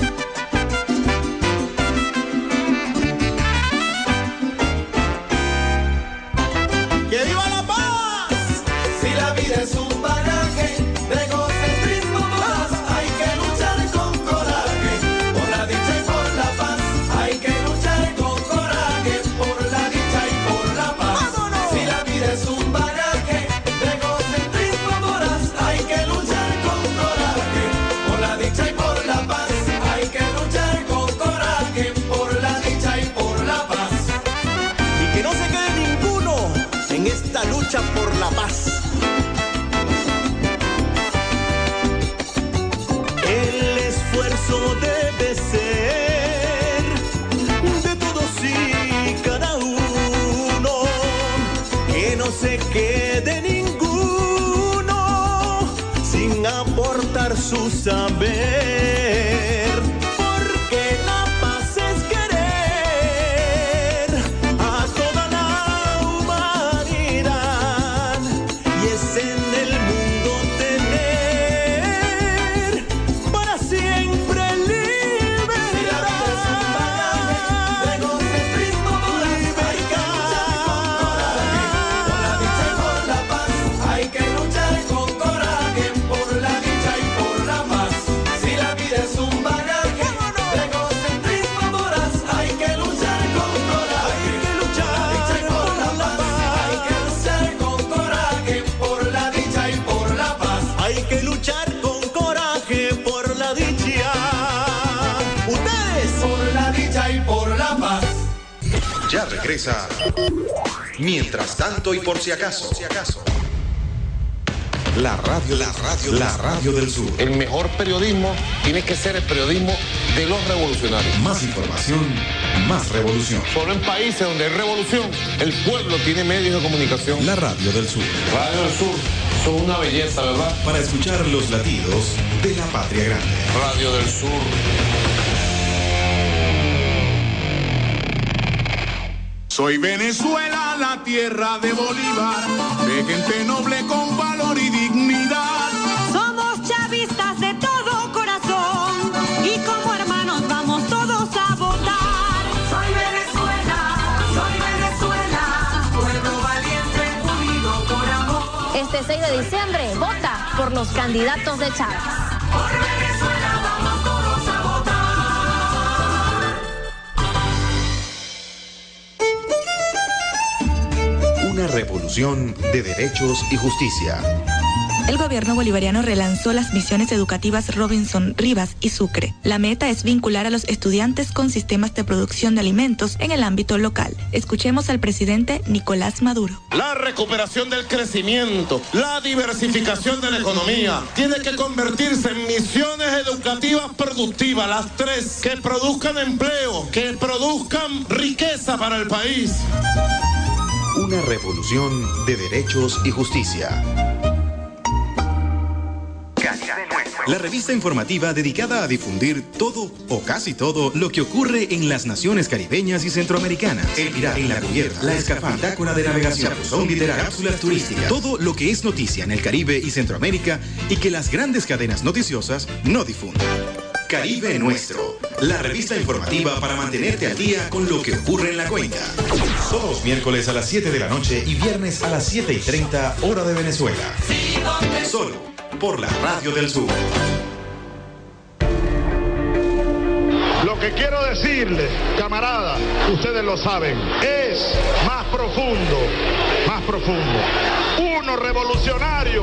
Speaker 2: ¡Que viva la paz!
Speaker 3: Si la vida es un bagaje de egocentrismo voraz, hay que luchar con coraje por la dicha y por la paz. Hay que luchar con coraje por la dicha y por la paz. Si la vida es un bagaje de egocentrismo voraz, hay que luchar con coraje por la dicha y por la paz. Hay que luchar con coraje por la dicha y por la paz.
Speaker 2: Y que no se quede ninguno en esta lucha por la paz. El esfuerzo debe ser de todos y cada uno, que no se quede ninguno sin aportar su saber, porque la paz es querer a toda la humanidad y es en el mundo tener para siempre libertad.
Speaker 3: De egocentrismo voraz, hay que luchar con coraje por la dicha y por la paz. Si la vida es un bagaje de egocentrismo voraz, hay que luchar con coraje por la dicha y por la paz. Hay que luchar con coraje por la dicha y por la paz.
Speaker 2: Hay que luchar con coraje por la dicha. Ustedes
Speaker 3: por la dicha y por la paz.
Speaker 10: Ya regresa. Mientras tanto y por si acaso. La radio, la radio, la radio del sur.
Speaker 9: El mejor periodismo tiene que ser el periodismo de los revolucionarios.
Speaker 10: Más información, más revolución.
Speaker 9: Solo en países donde hay revolución, el pueblo tiene medios de comunicación.
Speaker 10: La radio del sur.
Speaker 9: Radio del Sur, son una belleza, ¿verdad?
Speaker 10: Para escuchar los latidos de la patria grande.
Speaker 9: Radio del Sur.
Speaker 4: Soy Venezuela, la tierra de Bolívar, de gente noble con valor y dignidad.
Speaker 15: Somos chavistas de todo corazón y como hermanos vamos todos a votar.
Speaker 3: Soy Venezuela, soy Venezuela, pueblo valiente, unido por amor.
Speaker 16: Este seis de diciembre, vota por los candidatos de Chávez.
Speaker 3: Por Venezuela vamos todos a votar.
Speaker 10: Una revolución de derechos y justicia.
Speaker 22: El gobierno bolivariano relanzó las misiones educativas Robinson Rivas y Sucre. La meta es vincular a los estudiantes con sistemas de producción de alimentos en el ámbito local. Escuchemos al presidente Nicolás Maduro.
Speaker 9: La recuperación del crecimiento, la diversificación de la economía, tiene que convertirse en misiones educativas productivas, las tres, que produzcan empleo, que produzcan riqueza para el país.
Speaker 10: Una revolución de derechos y justicia. La revista informativa dedicada a difundir todo o casi todo lo que ocurre en las naciones caribeñas y centroamericanas. El Pirata, en la cubierta, la escafandra, de navegación, son literaria, cápsulas turísticas, todo lo que es noticia en el Caribe y Centroamérica y que las grandes cadenas noticiosas no difunden. Caribe Nuestro, la revista informativa para mantenerte al día con lo que ocurre en la cuenca. Todos los miércoles a las siete de la noche y viernes a las siete y treinta, hora de Venezuela. Solo por la Radio del Sur.
Speaker 23: Lo que quiero decirles, camaradas, ustedes lo saben, es más profundo, más profundo. Uno revolucionario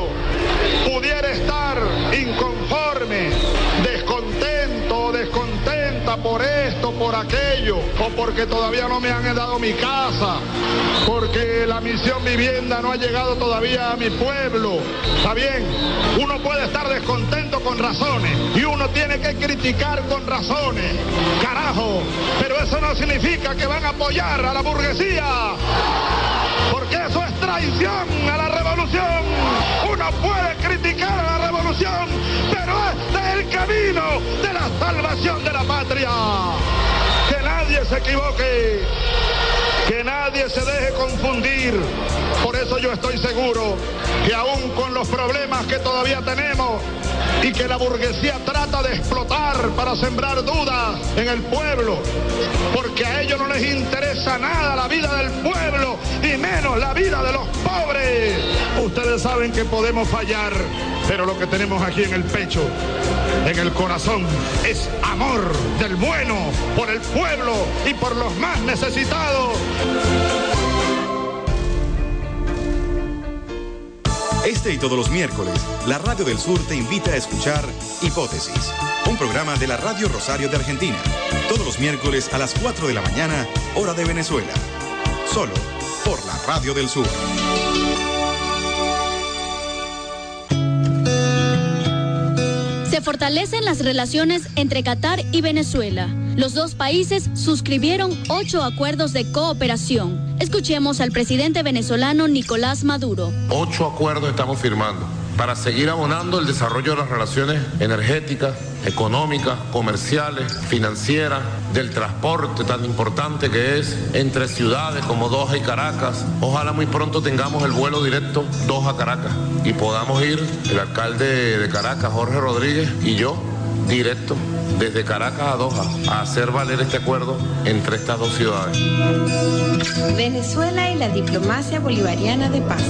Speaker 23: pudiera estar inconforme, descontento o descontenta por esto, por aquello, o porque todavía no me han dado mi casa, porque la misión vivienda no ha llegado todavía a mi pueblo. Está bien, uno puede estar descontento con razones y uno tiene que criticar con razones, carajo, pero eso no significa que van a apoyar a la burguesía, porque eso es traición a la revolución. Uno puede criticar a la revolución, pero este es el camino de la salvación de la patria. Que nadie se equivoque, que nadie se deje confundir. Por eso yo estoy seguro que aún con los problemas que todavía tenemos y que la burguesía trata de explotar para sembrar dudas en el pueblo, porque a ellos no les interesa nada la vida del pueblo y menos la vida de los pobres. Ustedes saben que podemos fallar, pero lo que tenemos aquí en el pecho, en el corazón, es amor del bueno por el pueblo y por los más necesitados.
Speaker 10: Este y todos los miércoles, la Radio del Sur te invita a escuchar Hipótesis, un programa de la Radio Rosario de Argentina. Todos los miércoles a las cuatro de la mañana, hora de Venezuela. Solo por la Radio del Sur.
Speaker 5: Se fortalecen las relaciones entre Qatar y Venezuela. Los dos países suscribieron ocho acuerdos de cooperación. Escuchemos al presidente venezolano Nicolás Maduro.
Speaker 9: Ocho acuerdos estamos firmando para seguir abonando el desarrollo de las relaciones energéticas, económicas, comerciales, financieras, del transporte tan importante que es entre ciudades como Doha y Caracas. Ojalá muy pronto tengamos el vuelo directo Doha-Caracas y podamos ir, el alcalde de Caracas, Jorge Rodríguez, y yo, directo desde Caracas a Doha, a hacer valer este acuerdo entre estas dos ciudades.
Speaker 7: Venezuela y la diplomacia bolivariana de paz.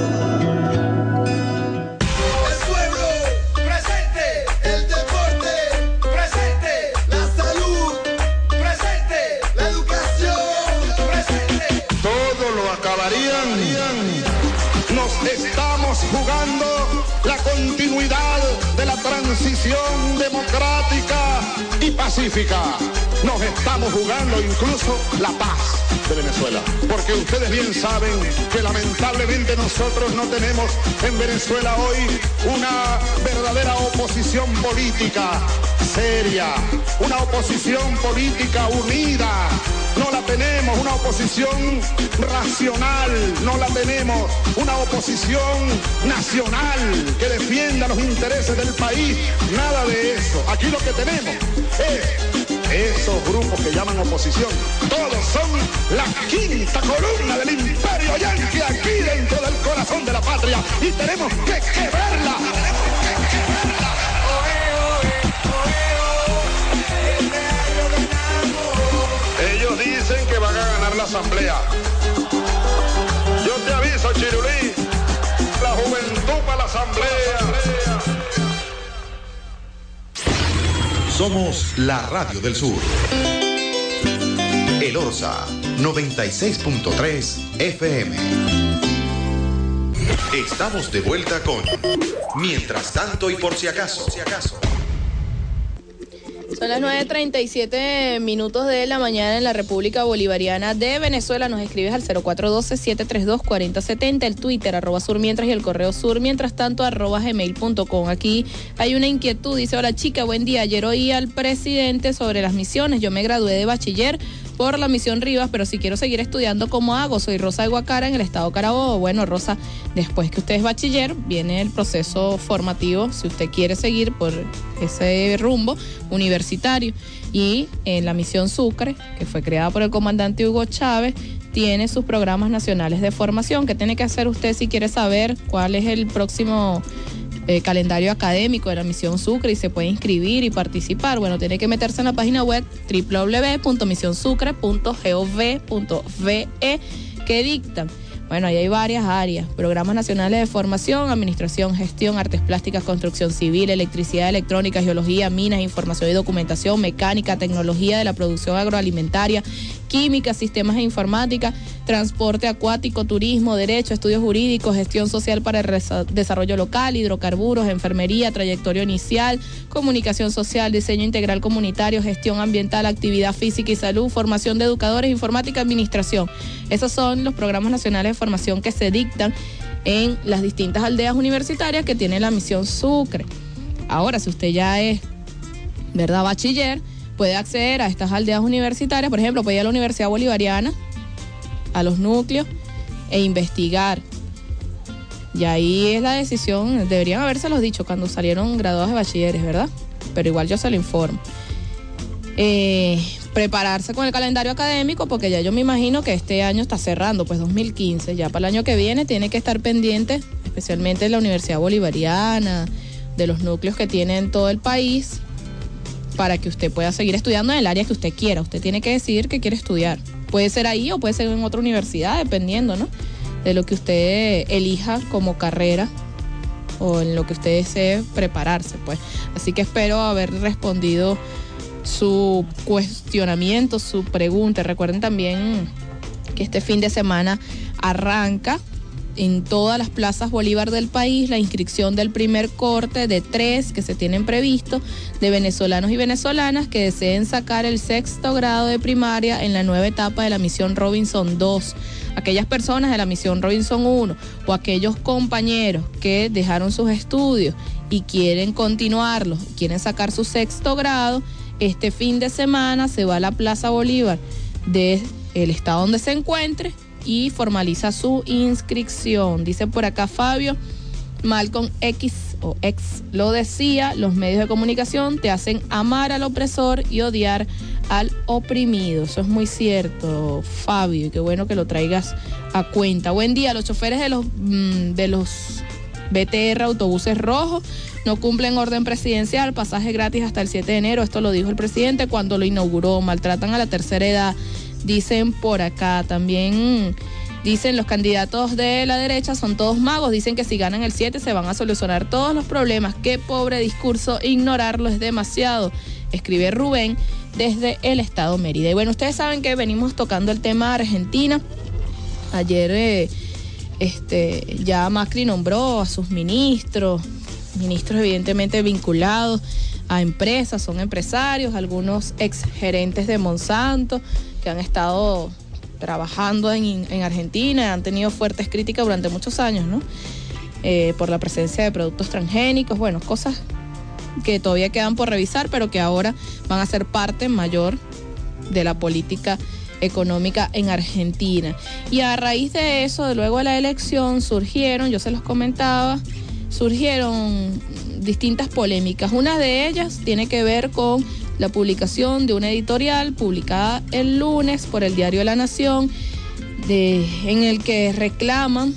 Speaker 23: Nos estamos jugando la continuidad de la transición democrática y pacífica. Nos estamos jugando incluso la paz de Venezuela, porque ustedes bien saben que lamentablemente nosotros no tenemos en Venezuela hoy una verdadera oposición política seria, una oposición política unida. No la tenemos, una oposición racional, no la tenemos, una oposición nacional que defienda los intereses del país, nada de eso. Aquí lo que tenemos es esos grupos que llaman oposición, todos son la quinta columna del imperio yanqui aquí dentro del corazón de la patria y tenemos que quebrarla. Ellos dicen que van a ganar la asamblea. Yo te aviso, Chirulí, la juventud para la asamblea.
Speaker 10: Somos la Radio del Sur. El Orsa, noventa y seis punto tres F M. Estamos de vuelta con Mientras tanto y por si acaso. Por si acaso.
Speaker 6: Son las nueve treinta y siete minutos de la mañana en la República Bolivariana de Venezuela. Nos escribes al cero cuatro uno dos, siete tres dos, cuatro cero siete cero, el Twitter, arroba surmientras y el correo sur, mientras tanto, arroba gmail punto com. Aquí hay una inquietud, dice, hola chica, buen día. Ayer oí al presidente sobre las misiones. Yo me gradué de bachiller por la misión Rivas, pero si quiero seguir estudiando, ¿cómo hago? Soy Rosa de Guacara, en el estado Carabobo. Bueno, Rosa, después que usted es bachiller, viene el proceso formativo, si usted quiere seguir por ese rumbo universitario. Y en la misión Sucre, que fue creada por el comandante Hugo Chávez, tiene sus programas nacionales de formación. ¿Qué tiene que hacer usted si quiere saber cuál es el próximo Eh, calendario académico de la misión Sucre y se puede inscribir y participar? Bueno, tiene que meterse en la página web doble u doble u doble u punto misión sucre punto gov punto ve que dictan. Bueno, ahí hay varias áreas: programas nacionales de formación, administración, gestión, artes plásticas, construcción civil, electricidad, electrónica, geología, minas, información y documentación, mecánica, tecnología de la producción agroalimentaria, química, sistemas de informática, transporte acuático, turismo, derecho, estudios jurídicos, gestión social para el desarrollo local, hidrocarburos, enfermería, trayectoria inicial, comunicación social, diseño integral comunitario, gestión ambiental, actividad física y salud, formación de educadores, informática, administración. Esos son los programas nacionales de formación que se dictan en las distintas aldeas universitarias que tiene la misión Sucre. Ahora, si usted ya es, ¿verdad?, bachiller, puede acceder a estas aldeas universitarias, por ejemplo, puede ir a la Universidad Bolivariana, a los núcleos, e investigar. Y ahí es la decisión, deberían habérselos dicho cuando salieron graduados de bachilleres, ¿verdad? Pero igual yo se lo informo. Eh, prepararse con el calendario académico, porque ya yo me imagino que este año está cerrando, pues dos mil quince, ya para el año que viene tiene que estar pendiente, especialmente de la Universidad Bolivariana, de los núcleos que tiene en todo el país, para que usted pueda seguir estudiando en el área que usted quiera. Usted tiene que decidir qué quiere estudiar. Puede ser ahí o puede ser en otra universidad, dependiendo, ¿no?, de lo que usted elija como carrera o en lo que usted desee prepararse, pues. Así que espero haber respondido su cuestionamiento, su pregunta. Recuerden también que este fin de semana arranca en todas las plazas Bolívar del país la inscripción del primer corte de tres que se tienen previsto de venezolanos y venezolanas que deseen sacar el sexto grado de primaria en la nueva etapa de la misión Robinson dos. Aquellas personas de la misión Robinson uno o aquellos compañeros que dejaron sus estudios y quieren continuarlos, quieren sacar su sexto grado, este fin de semana se va a la Plaza Bolívar del estado donde se encuentre y formaliza su inscripción. Dice por acá Fabio, Malcolm X o X lo decía, los medios de comunicación te hacen amar al opresor y odiar al oprimido. Eso es muy cierto, Fabio, y qué bueno que lo traigas a cuenta. Buen día. Los choferes de los, de los B T R, autobuses rojos, no cumplen orden presidencial, pasaje gratis hasta el siete de enero. Esto lo dijo el presidente cuando lo inauguró. Maltratan a la tercera edad, dicen por acá. También dicen los candidatos de la derecha son todos magos, dicen que si ganan el siete se van a solucionar todos los problemas. Qué pobre discurso, ignorarlo es demasiado, escribe Rubén desde el estado Mérida. Y bueno, ustedes saben que venimos tocando el tema de Argentina. Ayer eh, este, ya Macri nombró a sus ministros, ministros evidentemente vinculados a empresas, son empresarios, algunos exgerentes de Monsanto que han estado trabajando en, en Argentina, han tenido fuertes críticas durante muchos años, ¿no? Eh, por la presencia de productos transgénicos, bueno, cosas que todavía quedan por revisar, pero que ahora van a ser parte mayor de la política económica en Argentina. Y a raíz de eso, de luego de la elección, surgieron, yo se los comentaba, surgieron distintas polémicas. Una de ellas tiene que ver con la publicación de una editorial publicada el lunes por el diario La Nación, de, en el que reclaman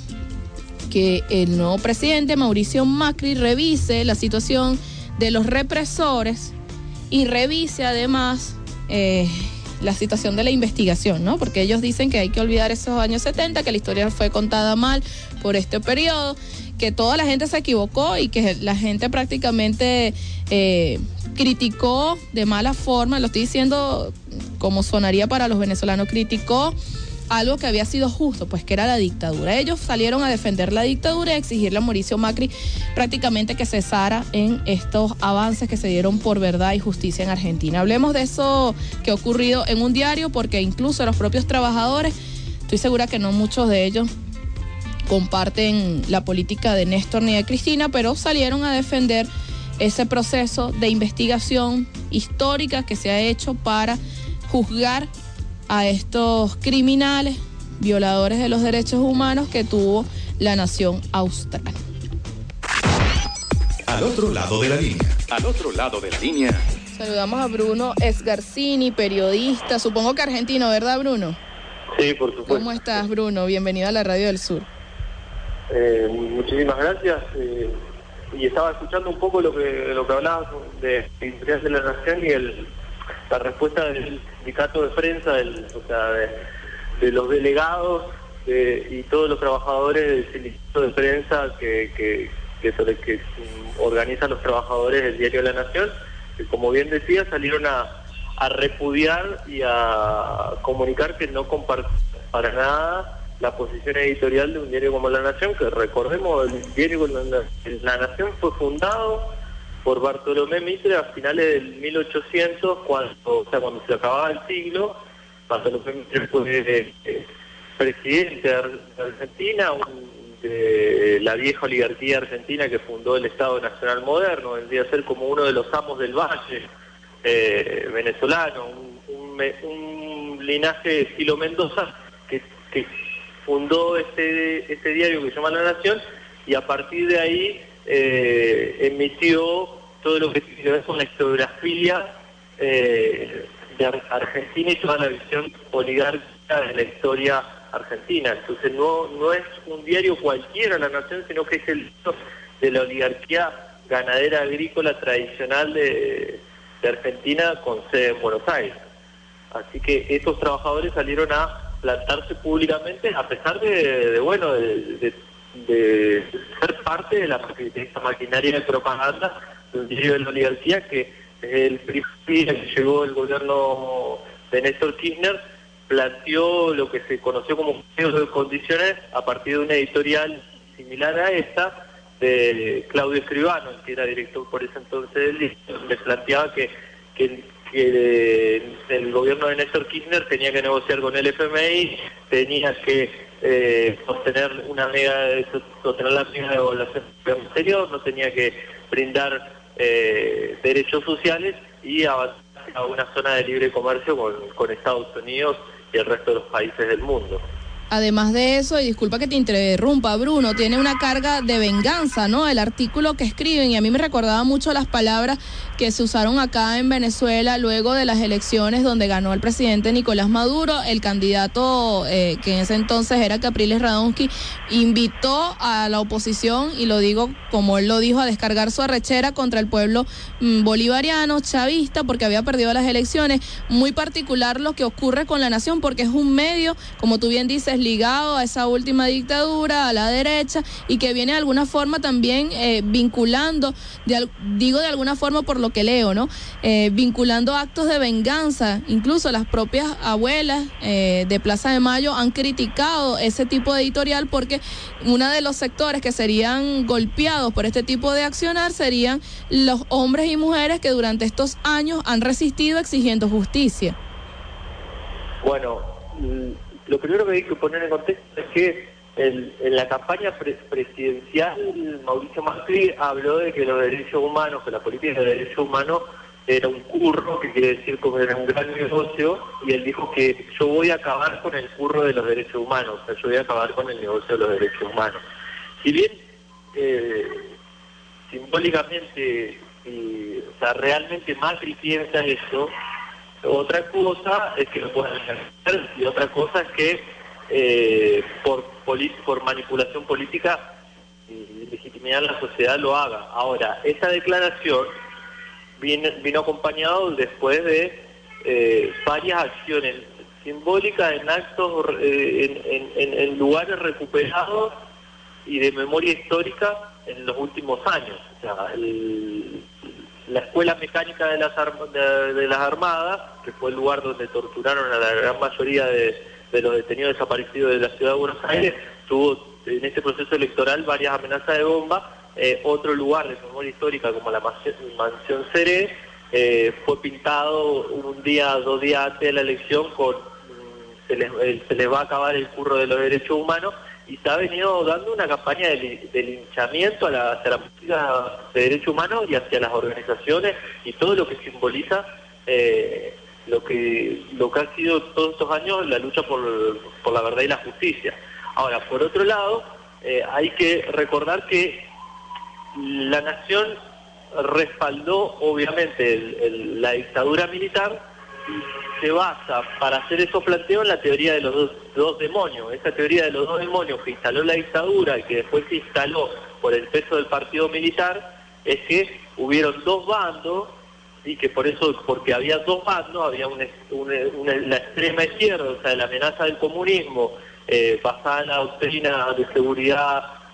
Speaker 6: que el nuevo presidente Mauricio Macri revise la situación de los represores y revise además eh, la situación de la investigación, ¿no? Porque ellos dicen que hay que olvidar esos años setenta, que la historia fue contada mal por este periodo, que toda la gente se equivocó y que la gente prácticamente eh, criticó de mala forma, lo estoy diciendo como sonaría para los venezolanos, criticó algo que había sido justo, pues que era la dictadura. Ellos salieron a defender la dictadura y a exigirle a Mauricio Macri prácticamente que cesara en estos avances que se dieron por verdad y justicia en Argentina. Hablemos de eso que ha ocurrido en un diario, porque incluso los propios trabajadores, estoy segura que no muchos de ellos comparten la política de Néstor ni de Cristina, pero salieron a defender ese proceso de investigación histórica que se ha hecho para juzgar a estos criminales, violadores de los derechos humanos que tuvo la nación austral.
Speaker 10: Al otro lado de la línea.
Speaker 1: Al otro lado de la línea.
Speaker 6: Saludamos a Bruno Esgarcini, periodista, supongo que argentino, ¿verdad, Bruno?
Speaker 8: Sí, por supuesto.
Speaker 6: ¿Cómo estás, Bruno? Bienvenido a la Radio del Sur.
Speaker 8: Eh, muchísimas gracias. Eh, y estaba escuchando un poco lo que lo que hablabas de Industrias de la Nación y el, la respuesta del sindicato de prensa, del, o sea, de, de los delegados de, y todos los trabajadores del sindicato de prensa que, que, que, sobre, que organizan los trabajadores del diario La Nación, que como bien decía salieron a, a repudiar y a comunicar que no comparte para nada la posición editorial de un diario como La Nación, que recordemos, el diario La, La Nación fue fundado por Bartolomé Mitre a finales del mil ochocientos, cuando, o sea, cuando se acababa el siglo. Bartolomé Mitre fue eh, presidente de Argentina, un, de la vieja oligarquía argentina que fundó el Estado Nacional Moderno, vendría a ser como uno de los amos del valle eh, venezolano, un, un, un linaje de estilo Mendoza que, que fundó este, este diario que se llama La Nación, y a partir de ahí eh, emitió todo lo que tiene que ver con la historiografía eh, de Argentina y toda la visión oligárquica de la historia argentina. Entonces no no es un diario cualquiera La Nación, sino que es el de la oligarquía ganadera agrícola tradicional de, de Argentina, con sede en Buenos Aires. Así que estos trabajadores salieron a plantarse públicamente, a pesar de, de bueno, de, de, de ser parte de, la, de esta maquinaria de propaganda del diario de la oligarquía, que el primer día que llegó el gobierno de Néstor Kirchner planteó lo que se conoció como de condiciones a partir de una editorial similar a esta de Claudio Escribano, que era director por ese entonces del libro, donde planteaba que, que, que el gobierno de Néstor Kirchner tenía que negociar con el F M I, tenía que eh, sostener una mega sostener la mega devaluación exterior, no tenía que brindar eh, derechos sociales y avanzar a una zona de libre comercio con, con Estados Unidos y el resto de los países del mundo.
Speaker 6: Además de eso, y disculpa que te interrumpa, Bruno, tiene una carga de venganza, ¿no? El artículo que escriben, y a mí me recordaba mucho las palabras que se usaron acá en Venezuela luego de las elecciones donde ganó el presidente Nicolás Maduro. El candidato eh, que en ese entonces era Capriles Radonsky invitó a la oposición, y lo digo como él lo dijo, a descargar su arrechera contra el pueblo mmm, bolivariano, chavista, porque había perdido las elecciones. Muy particular lo que ocurre con La Nación, porque es un medio, como tú bien dices, ligado a esa última dictadura, a la derecha, y que viene de alguna forma también eh, vinculando, de, digo de alguna forma por lo que leo, ¿no? Eh, vinculando actos de venganza. Incluso las propias abuelas eh, de Plaza de Mayo han criticado ese tipo de editorial, porque uno de los sectores que serían golpeados por este tipo de accionar serían los hombres y mujeres que durante estos años han resistido exigiendo justicia.
Speaker 8: Bueno, lo primero que hay que poner en contexto es que el, en la campaña pre presidencial Mauricio Macri habló de que los derechos humanos, que la política de derechos humanos era un curro, que quiere decir como era un gran negocio, y él dijo que yo voy a acabar con el curro de los derechos humanos, o sea, yo voy a acabar con el negocio de los derechos humanos. Si bien eh, simbólicamente, eh, o sea, realmente Macri piensa eso, otra cosa es que lo puedan hacer, y otra cosa es que eh, por, por manipulación política y legitimidad de la sociedad lo haga. Ahora, esa declaración vino, vino acompañado después de eh, varias acciones simbólicas en actos, eh, en, en, en lugares recuperados y de memoria histórica en los últimos años. O sea, el, la Escuela Mecánica de las, de, de las Armadas, que fue el lugar donde torturaron a la gran mayoría de, de los detenidos desaparecidos de la ciudad de Buenos Aires, tuvo en este proceso electoral varias amenazas de bomba. Eh, otro lugar de memoria histórica, como la Mansión Seré, eh, fue pintado un día, dos días antes de la elección con se les, se les va a acabar el curro de los derechos humanos, y se ha venido dando una campaña de, de linchamiento a la, hacia la política de derechos humanos y hacia las organizaciones y todo lo que simboliza eh, lo que lo que ha sido todos estos años la lucha por, por la verdad y la justicia. Ahora, por otro lado, eh, hay que recordar que La Nación respaldó obviamente el, el, la dictadura militar, y se basa para hacer esos planteos en la teoría de los dos, dos demonios. Esa teoría de los dos demonios que instaló la dictadura y que después se instaló por el peso del partido militar, es que hubieron dos bandos, y que por eso, porque había dos bandos, había una, una, una, la extrema izquierda, o sea, la amenaza del comunismo, eh, basada en la doctrina de seguridad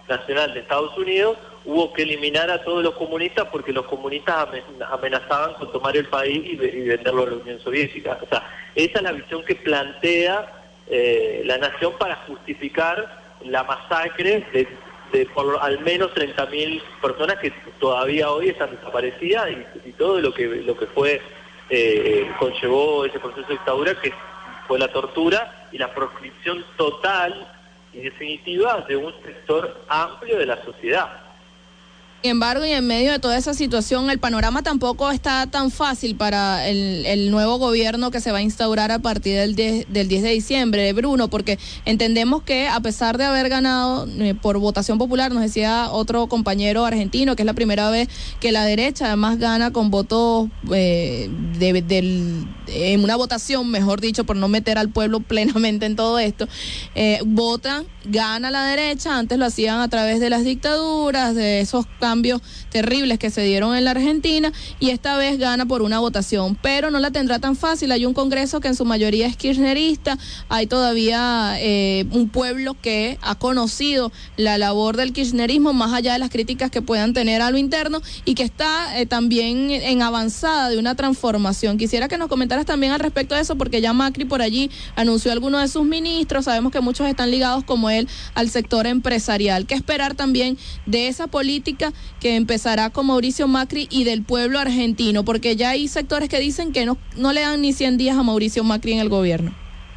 Speaker 8: nacional de Estados Unidos, hubo que eliminar a todos los comunistas porque los comunistas amenazaban con tomar el país y, y venderlo a la Unión Soviética. O sea, esa es la visión que plantea eh, la nación para justificar la masacre de, de por al menos treinta mil personas que todavía hoy están desaparecidas y, y todo lo que lo que fue eh, conllevó ese proceso de dictadura, que fue la tortura y la proscripción total y definitiva de un sector amplio de la sociedad.
Speaker 6: Sin embargo, y en medio de toda esa situación, el panorama tampoco está tan fácil para el, el nuevo gobierno que se va a instaurar a partir del diez, del diez de diciembre, Bruno, porque entendemos que a pesar de haber ganado eh, por votación popular, nos decía otro compañero argentino, que es la primera vez que la derecha además gana con votos eh, de, del, en una votación, mejor dicho, por no meter al pueblo plenamente en todo esto, eh, votan, gana la derecha. Antes lo hacían a través de las dictaduras, de esos cambios terribles que se dieron en la Argentina, y esta vez gana por una votación, pero no la tendrá tan fácil. Hay un Congreso que en su mayoría es kirchnerista, hay todavía eh, un pueblo que ha conocido la labor del kirchnerismo más allá de las críticas que puedan tener a lo interno, y que está eh, también en avanzada de una transformación. Quisiera que nos comentaras también al respecto de eso, porque ya Macri por allí anunció a algunos de sus ministros, sabemos que muchos están ligados como él al sector empresarial. ¿Qué esperar también de esa política que empezará con Mauricio Macri y del pueblo argentino? Porque ya hay sectores que dicen que no, no le dan ni cien días a Mauricio Macri en el gobierno.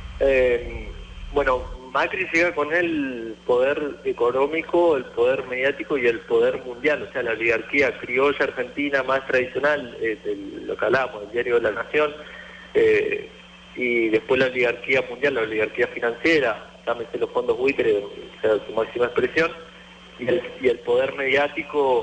Speaker 8: Eh, bueno, Macri llega con el poder económico, el poder mediático y el poder mundial, o sea, la oligarquía criolla argentina más tradicional, eh, de lo que hablábamos, el diario de la Nación, eh, y después la oligarquía mundial, la oligarquía financiera, llámese los fondos buitres, o sea, su máxima expresión, y el, y el poder mediático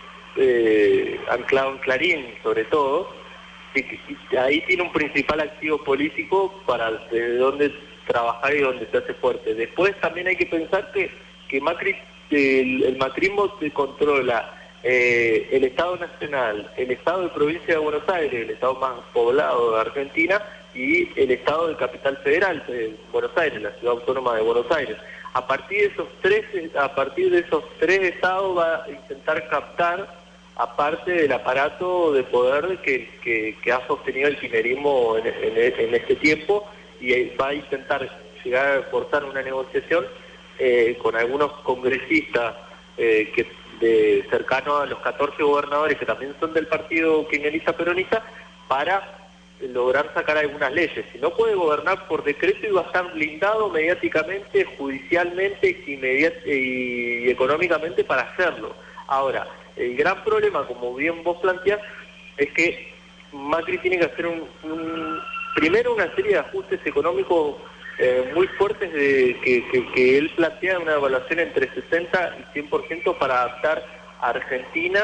Speaker 8: eh, anclado en Clarín, sobre todo, y, y ahí tiene un principal activo político para de dónde trabajar y dónde se hace fuerte. Después también hay que pensar que, que Macri, el, el macrismo se controla eh, el Estado Nacional, el Estado de Provincia de Buenos Aires, el Estado más poblado de Argentina, y el Estado de Capital Federal, de Buenos Aires, la ciudad autónoma de Buenos Aires. A partir de esos tres, a partir de esos tres estados va a intentar captar, aparte del aparato de poder que, que, que ha sostenido el kirchnerismo en, en, en este tiempo, y va a intentar llegar a forzar una negociación eh, con algunos congresistas eh, que de cercanos a los catorce gobernadores que también son del partido kirchnerista peronista, para lograr sacar algunas leyes. Si no puede gobernar por decreto, y va a estar blindado mediáticamente, judicialmente y, mediat- y económicamente para hacerlo. Ahora, el gran problema, como bien vos planteás, es que Macri tiene que hacer un, un primero una serie de ajustes económicos eh, muy fuertes de, que, que, que él plantea una evaluación entre sesenta y cien por ciento para adaptar a Argentina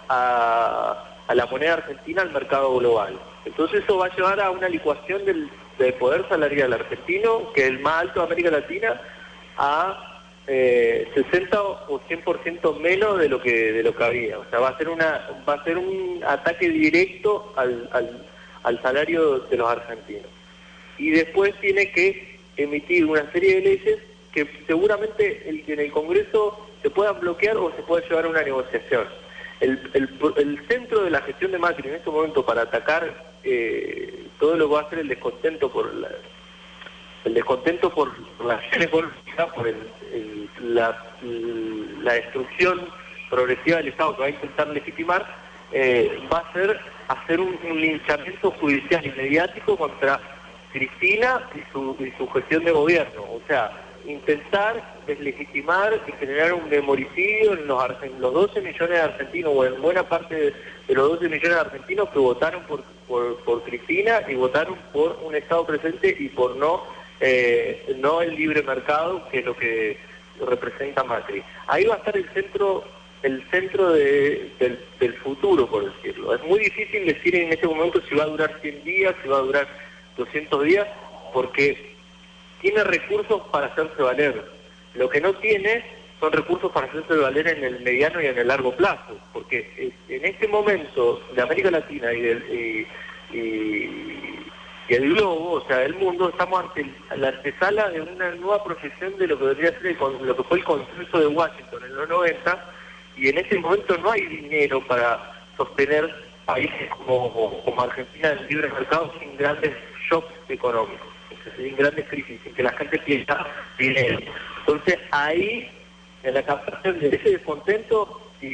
Speaker 8: a, a la moneda argentina al mercado global. Entonces eso va a llevar a una licuación del, del poder salarial argentino, que es el más alto de América Latina, a eh, sesenta o cien por ciento menos de lo que de lo que había. O sea, va a ser una va a ser un ataque directo al, al, al salario de los argentinos. Y después tiene que emitir una serie de leyes que seguramente el, en el Congreso se puedan bloquear o se puede llevar a una negociación. El, el, el centro de la gestión de Macri en este momento para atacar eh, todo lo que va a ser el descontento por la, el descontento por la acción económica, por el, el, la, la destrucción progresiva del Estado que va a intentar legitimar, eh, va a ser hacer un, un linchamiento judicial y mediático contra Cristina y su, y su gestión de gobierno. O sea, intentar deslegitimar y generar un demoricidio en los, en los doce millones de argentinos, o en buena parte de, de los doce millones de argentinos que votaron por, por, por Cristina y votaron por un Estado presente y por no, eh, no el libre mercado, que es lo que representa Macri. Ahí va a estar el centro el centro de, del, del futuro, por decirlo. Es muy difícil decir en este momento si va a durar cien días, si va a durar doscientos días, porque tiene recursos para hacerse valer. Lo que no tiene son recursos para hacerse valer en el mediano y en el largo plazo, porque en este momento de América Latina y, del, y, y, y el globo, o sea, el mundo, estamos ante la antesala de una nueva profesión de lo que debería ser el, lo que fue el consenso de Washington en los noventa, y en ese momento no hay dinero para sostener países como, como Argentina en libre mercado sin grandes shocks económicos, sin grandes crisis, sin que la gente pierda dinero. Entonces ahí, en la captación de ese descontento y,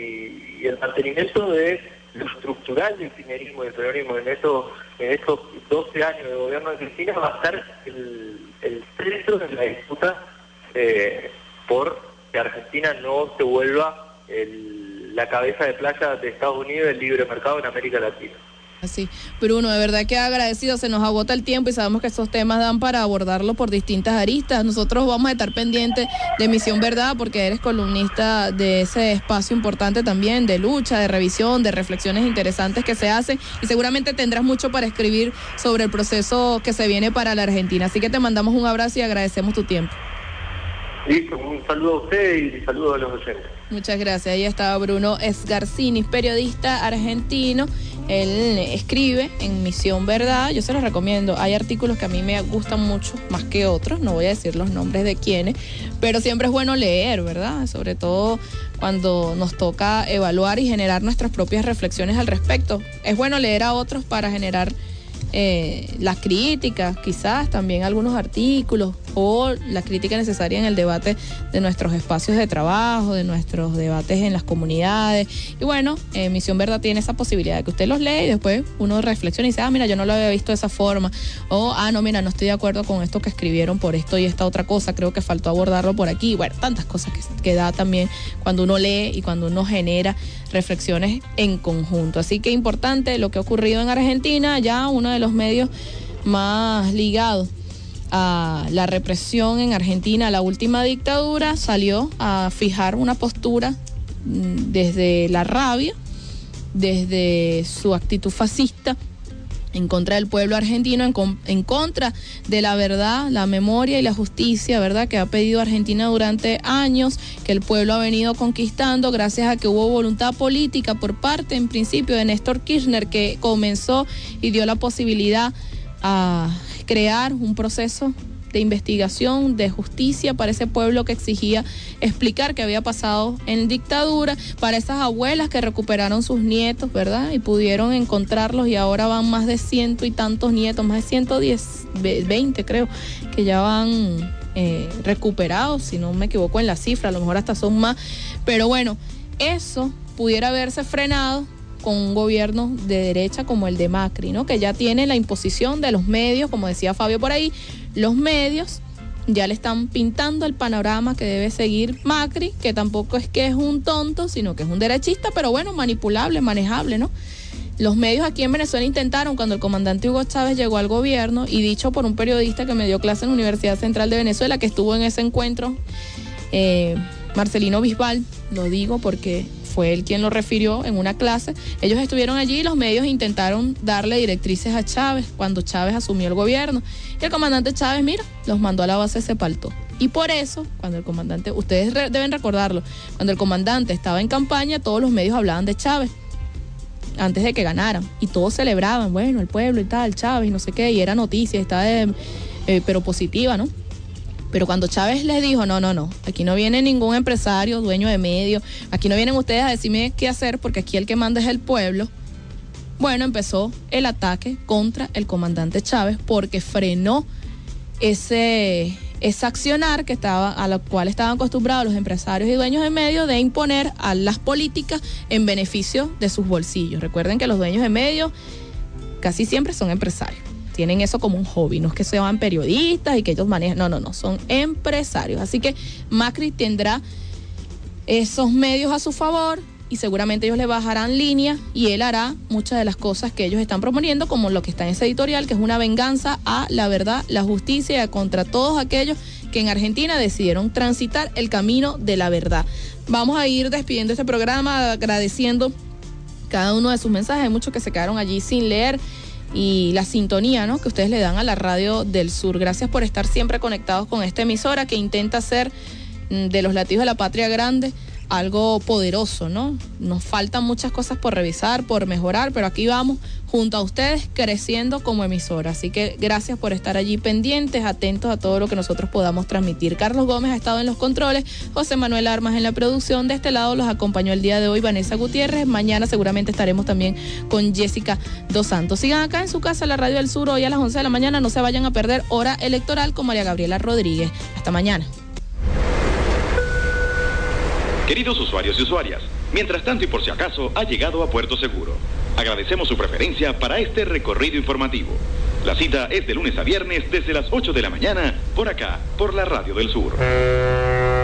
Speaker 8: y el mantenimiento de lo estructural del kirchnerismo y del peronismo en estos, en estos doce años de gobierno de Cristina, va a estar el, el centro de la disputa eh, por que Argentina no se vuelva el, la cabeza de playa de Estados Unidos del libre mercado en América Latina.
Speaker 6: Sí, Bruno, de verdad que agradecido, se nos agota el tiempo y sabemos que esos temas dan para abordarlo por distintas aristas. Nosotros vamos a estar pendientes de Misión Verdad porque eres columnista de ese espacio importante también, de lucha, de revisión, de reflexiones interesantes que se hacen, y seguramente tendrás mucho para escribir sobre el proceso que se viene para la Argentina. Así que te mandamos un abrazo y agradecemos tu tiempo.
Speaker 8: Listo, un saludo a usted y un saludo a los oyentes.
Speaker 6: Muchas gracias. Ahí estaba Bruno Esgarcini, periodista argentino. Él escribe en Misión Verdad, yo se los recomiendo. Hay artículos que a mí me gustan mucho, más que otros, no voy a decir los nombres de quiénes, pero siempre es bueno leer, ¿verdad? Sobre todo cuando nos toca evaluar y generar nuestras propias reflexiones al respecto. Es bueno leer a otros para generar eh, las críticas, quizás también algunos artículos, o la crítica necesaria en el debate de nuestros espacios de trabajo, de nuestros debates en las comunidades. Y bueno, eh, Misión Verdad tiene esa posibilidad de que usted los lee y después uno reflexiona y dice, ah, mira, yo no lo había visto de esa forma, o, ah, no, mira, no estoy de acuerdo con esto que escribieron por esto y esta otra cosa, creo que faltó abordarlo por aquí. Bueno, tantas cosas que, que da también cuando uno lee y cuando uno genera reflexiones en conjunto. Así que importante lo que ha ocurrido en Argentina, ya uno de los medios más ligados a la represión en Argentina, la última dictadura, salió a fijar una postura desde la rabia, desde su actitud fascista en contra del pueblo argentino, en, con, en contra de la verdad, la memoria y la justicia, ¿verdad?, que ha pedido Argentina durante años, que el pueblo ha venido conquistando gracias a que hubo voluntad política por parte, en principio, de Néstor Kirchner, que comenzó y dio la posibilidad a crear un proceso de investigación, de justicia para ese pueblo que exigía explicar qué había pasado en dictadura, para esas abuelas que recuperaron sus nietos, ¿verdad? Y pudieron encontrarlos, y ahora van más de ciento y tantos nietos, más de ciento diez, veinte creo, que ya van eh, recuperados, si no me equivoco en la cifra, a lo mejor hasta son más, pero bueno, eso pudiera haberse frenado con un gobierno de derecha como el de Macri, ¿no? Que ya tiene la imposición de los medios, como decía Fabio por ahí, los medios ya le están pintando el panorama que debe seguir Macri, que tampoco es que es un tonto, sino que es un derechista, pero bueno, manipulable, manejable, ¿no? Los medios aquí en Venezuela intentaron, cuando el comandante Hugo Chávez llegó al gobierno, y dicho por un periodista que me dio clase en la Universidad Central de Venezuela, que estuvo en ese encuentro, eh, Marcelino Bisbal, lo digo porque fue él quien lo refirió en una clase, ellos estuvieron allí y los medios intentaron darle directrices a Chávez cuando Chávez asumió el gobierno, y el comandante Chávez, mira, los mandó a la base de Sepaltó. Y por eso, cuando el comandante, ustedes re- deben recordarlo, cuando el comandante estaba en campaña, todos los medios hablaban de Chávez antes de que ganaran, y todos celebraban, bueno, el pueblo y tal, Chávez y no sé qué, y era noticia, estaba de, eh, pero positiva, ¿no? Pero cuando Chávez les dijo, no, no, no, aquí no viene ningún empresario, dueño de medios, aquí no vienen ustedes a decirme qué hacer porque aquí el que manda es el pueblo, bueno, empezó el ataque contra el comandante Chávez porque frenó ese, ese accionar que estaba, a lo cual estaban acostumbrados los empresarios y dueños de medios, de imponer a las políticas en beneficio de sus bolsillos. Recuerden que los dueños de medios casi siempre son empresarios. Tienen eso como un hobby, no es que sean periodistas y que ellos manejan, no, no, no, son empresarios. Así que Macri tendrá esos medios a su favor y seguramente ellos le bajarán línea y él hará muchas de las cosas que ellos están proponiendo, como lo que está en ese editorial, que es una venganza a la verdad, la justicia y contra todos aquellos que en Argentina decidieron transitar el camino de la verdad. Vamos a ir despidiendo este programa agradeciendo cada uno de sus mensajes, hay muchos que se quedaron allí sin leer, y la sintonía, ¿no?, que ustedes le dan a la Radio del Sur. Gracias por estar siempre conectados con esta emisora que intenta hacer de los latidos de la patria grande algo poderoso, ¿no? Nos faltan muchas cosas por revisar, por mejorar, pero aquí vamos junto a ustedes creciendo como emisora. Así que gracias por estar allí pendientes, atentos a todo lo que nosotros podamos transmitir. Carlos Gómez ha estado en los controles, José Manuel Armas en la producción. De este lado los acompañó el día de hoy Vanessa Gutiérrez. Mañana seguramente estaremos también con Jessica Dos Santos. Sigan acá en su casa, la Radio del Sur, hoy a las once de la mañana. No se vayan a perder Hora Electoral con María Gabriela Rodríguez. Hasta mañana.
Speaker 1: Queridos usuarios y usuarias, mientras tanto y por si acaso, ha llegado a Puerto Seguro. Agradecemos su preferencia para este recorrido informativo. La cita es de lunes a viernes desde las ocho de la mañana, por acá, por la Radio del Sur.